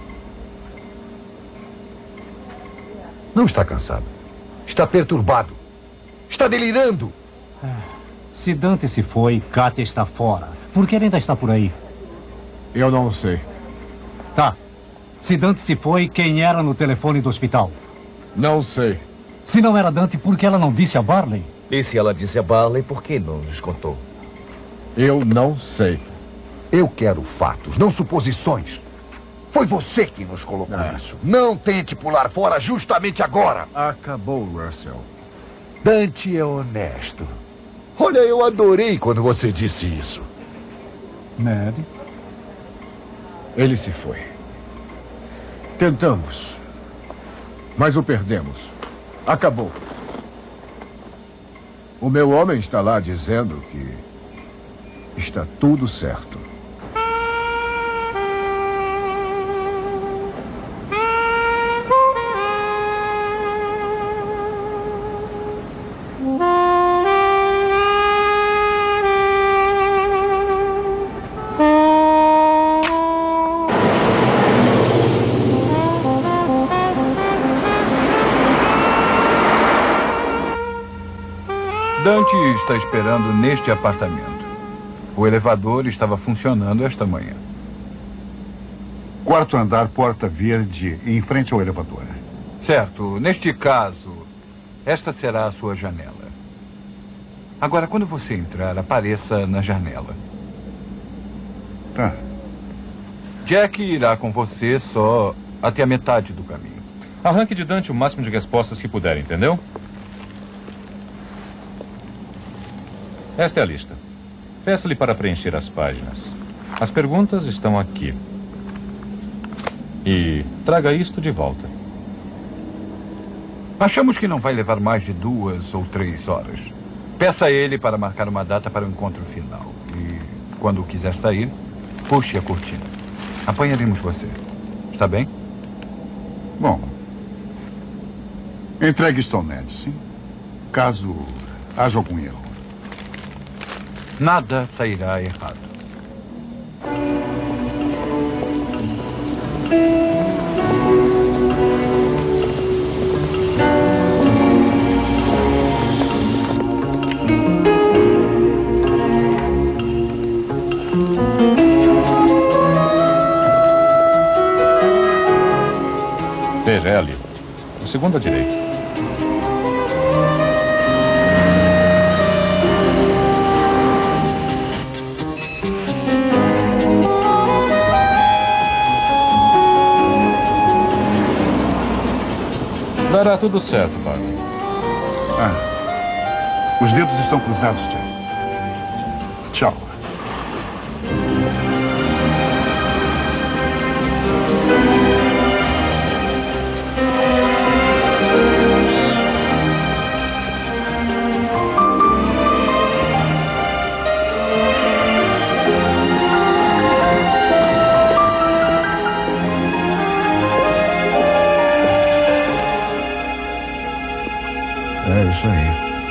Não está cansado. Está perturbado. Está delirando. Se Dante se foi, Katia está fora. Por que ele ainda está por aí? Eu não sei. Tá. Se Dante se foi, quem era no telefone do hospital? Não sei. Se não era Dante, por que ela não disse a Barley? E se ela disse a Barley, por que não nos contou? Eu não sei. Eu quero fatos, não suposições. Foi você que nos colocou nisso. Não tente pular fora justamente agora. Acabou, Russell. Dante é honesto. Olha, eu adorei quando você disse isso. Ned? Ele se foi. Tentamos. Mas o perdemos. Acabou. O meu homem está lá dizendo que está tudo certo. Dante está esperando neste apartamento. O elevador estava funcionando esta manhã. Quarto andar, porta verde, em frente ao elevador. Certo. Neste caso, esta será a sua janela. Agora, quando você entrar, apareça na janela. Tá. Jack irá com você só até a metade do caminho. Arranque de Dante o máximo de respostas que puder, entendeu? Esta é a lista. Peça-lhe para preencher as páginas. As perguntas estão aqui. E traga isto de volta. Achamos que não vai levar mais de 2 ou 3 horas. Peça a ele para marcar uma data para o encontro final. E quando quiser sair, puxe a cortina. Apanharemos você. Está bem? Bom. Entregue isto ao Ned, sim? Caso haja algum erro. Nada sairá errado. Veja, é ali. O segundo à direita. Dará tudo certo, Barney. Os dedos estão cruzados, Jack. Tchau. É isso aí.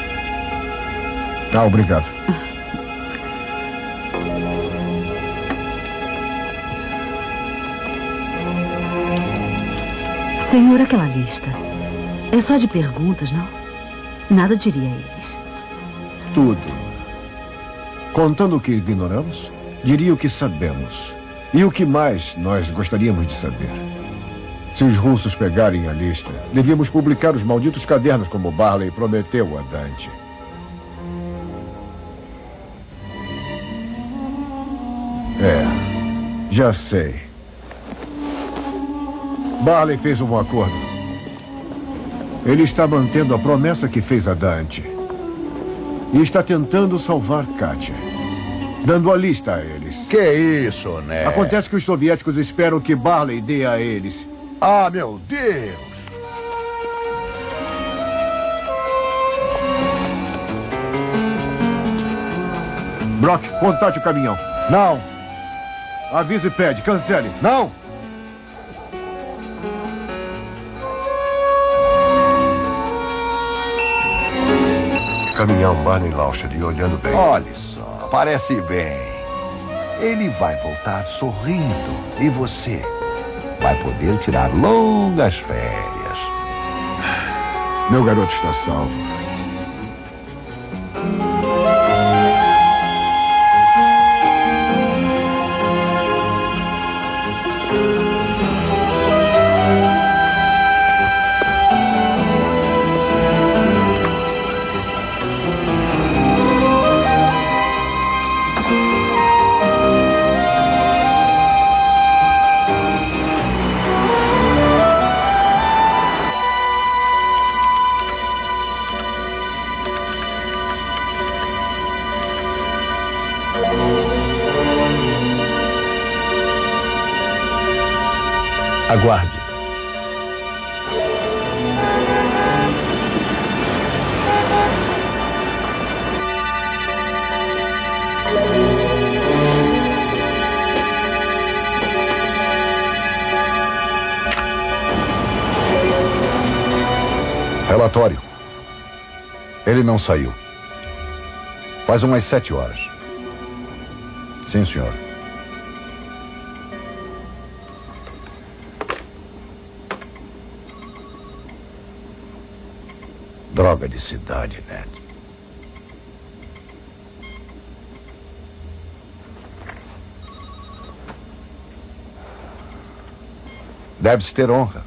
Ah, obrigado. Senhor, aquela lista é só de perguntas, não? Nada diria a eles. Tudo. Contando o que ignoramos, diria o que sabemos. E o que mais nós gostaríamos de saber. Se os russos pegarem a lista, devíamos publicar os malditos cadernos como Barley prometeu a Dante. Já sei. Barley fez um acordo. Ele está mantendo a promessa que fez a Dante. E está tentando salvar Katia. Dando a lista a eles. Que isso, né? Acontece que os soviéticos esperam que Barley dê a eles. Ah, meu Deus! Brock, contate o caminhão. Não. Avise Pede, cancele. Não! Caminhão Barney Lauscher olhando bem. Olhe só, parece bem. Ele vai voltar sorrindo. E você vai poder tirar longas férias. Meu garoto está salvo. Aguarde. Relatório. Ele não saiu. Faz umas 7 horas. Sim, senhor. Droga de cidade, Ned. Deve-se ter honra.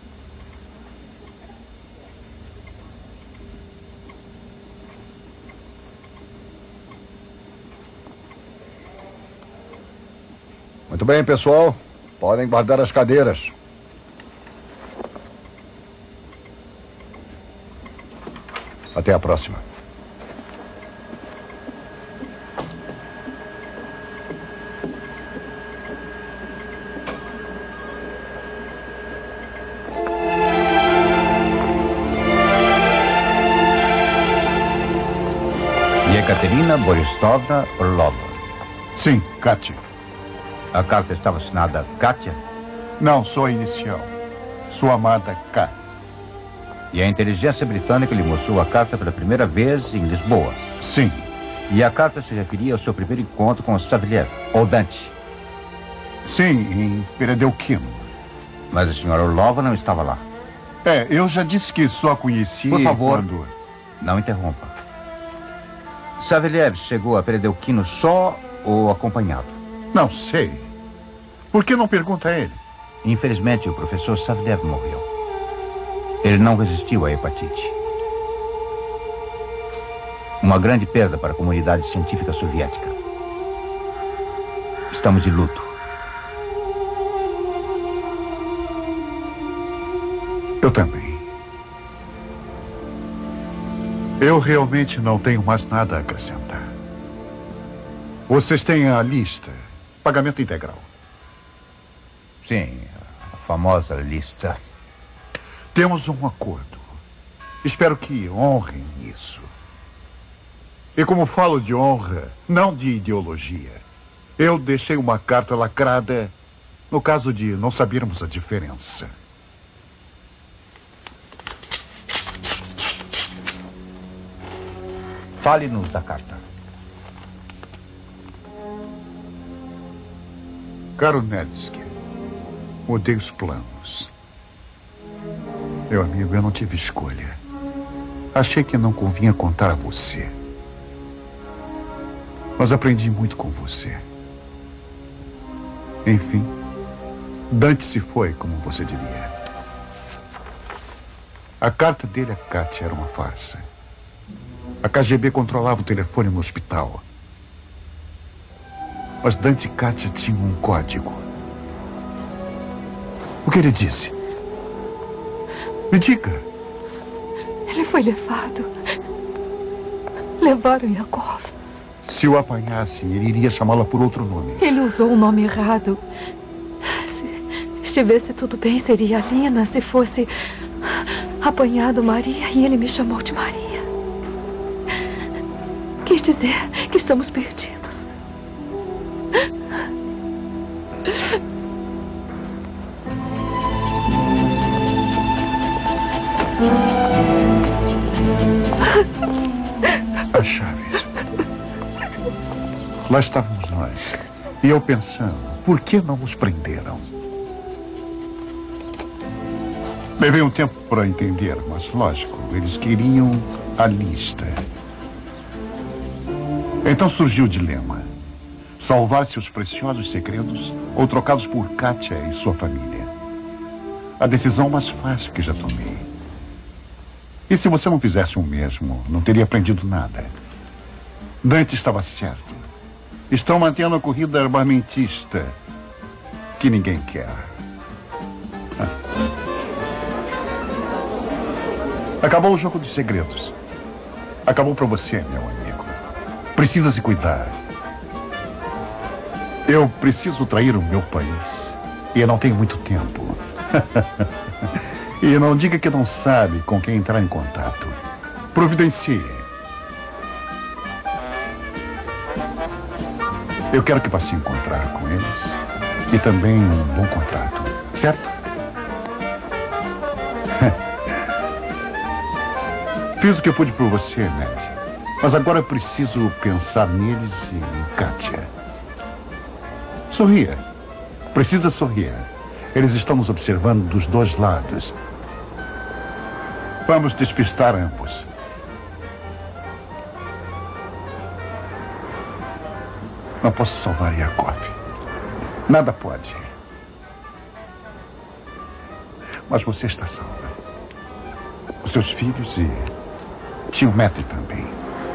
Muito bem, pessoal. Podem guardar as cadeiras. Até a próxima. Yekaterina Borisovna Orlova. Sim, Katia. A carta estava assinada Katia? Não, só a inicial. Sua amada K. E a inteligência britânica lhe mostrou a carta pela primeira vez em Lisboa? Sim. E a carta se referia ao seu primeiro encontro com Saveliev, ou Dante? Sim, em Peredelkino. Mas a senhora Orlova não estava lá? Eu já disse que só a conheci Por favor, quando... não interrompa. Saveliev chegou a Peredelkino só ou acompanhado? Não sei. Por que não pergunta a ele? Infelizmente, o professor Saveliev morreu. Ele não resistiu à hepatite. Uma grande perda para a comunidade científica soviética. Estamos de luto. Eu também. Eu realmente não tenho mais nada a acrescentar. Vocês têm a lista. Pagamento integral. Sim, a famosa lista. Temos um acordo. Espero que honrem isso. E como falo de honra, não de ideologia, eu deixei uma carta lacrada no caso de não sabermos a diferença. Fale-nos da carta. Caro Nevsky, mudei os planos. Meu amigo, eu não tive escolha. Achei que não convinha contar a você. Mas aprendi muito com você. Enfim, Dante se foi, como você diria. A carta dele a Katia era uma farsa. A KGB controlava o telefone no hospital. Mas Dante e Katia tinham um código. O que ele disse? Me diga. Ele foi levado. Levaram Yakov. Se o apanhassem, ele iria chamá-la por outro nome. Ele usou o nome errado. Se estivesse tudo bem, seria Lina. Se fosse apanhado Maria, e ele me chamou de Maria. Quis dizer que estamos perdidos. As chaves. Lá estávamos nós. E eu pensando, por que não os prenderam? Levei um tempo para entender, mas lógico, eles queriam a lista. Então surgiu o dilema: salvar seus preciosos segredos ou trocá-los por Kátia e sua família. A decisão mais fácil que já tomei. E se você não fizesse o mesmo, não teria aprendido nada. Dante estava certo. Estão mantendo a corrida armamentista que ninguém quer. Acabou o jogo dos segredos. Acabou para você, meu amigo. Precisa se cuidar. Eu preciso trair o meu país. E eu não tenho muito tempo. E não diga que não sabe com quem entrar em contato. Providencie. Eu quero que vá se encontrar com eles. E também um bom contrato. Certo? Fiz o que eu pude por você, Ned. Mas agora eu preciso pensar neles e em Kátia. Sorria. Precisa sorrir. Eles estão nos observando dos dois lados. Vamos despistar ambos. Não posso salvar Yakov. Nada pode. Mas você está salva. Os seus filhos e tio Matthew também.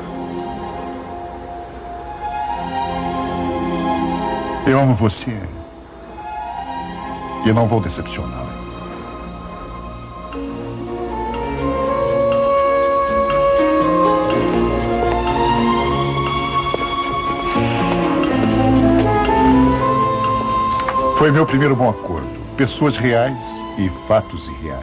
Eu amo você. E não vou decepcioná-la. Foi meu primeiro bom acordo. Pessoas reais e fatos irreais.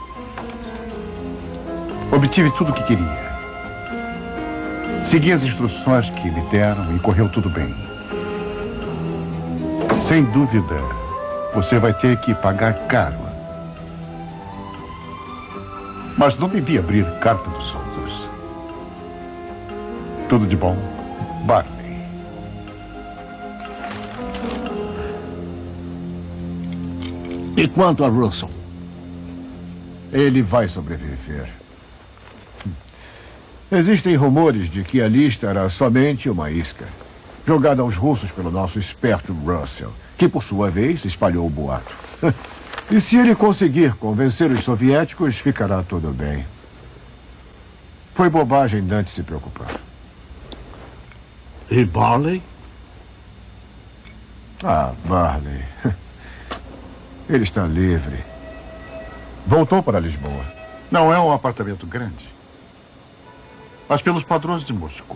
Obtive tudo o que queria. Segui as instruções que me deram e correu tudo bem. Sem dúvida, você vai ter que pagar caro. Mas não devia abrir carta dos outros. Tudo de bom, Barney. E quanto a Russell? Ele vai sobreviver. Existem rumores de que a lista era somente uma isca, jogada aos russos pelo nosso esperto Russell, que por sua vez espalhou o boato. E se ele conseguir convencer os soviéticos, ficará tudo bem. Foi bobagem Dante se preocupar. E Barley? Ah, Barley. Ele está livre. Voltou para Lisboa. Não é um apartamento grande, mas pelos padrões de Moscou,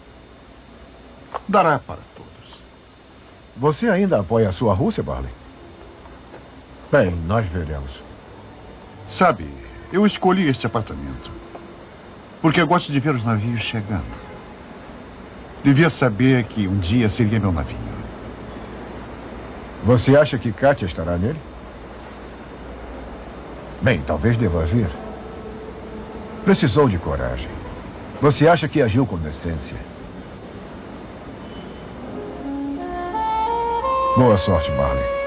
dará para todos. Você ainda apoia a sua Rússia, Barley? Bem, nós veremos. Sabe, eu escolhi este apartamento porque eu gosto de ver os navios chegando. Devia saber que um dia seria meu navio. Você acha que Kátia estará nele? Bem, talvez deva vir. Precisou de coragem. Você acha que agiu com decência? Boa sorte, Barley.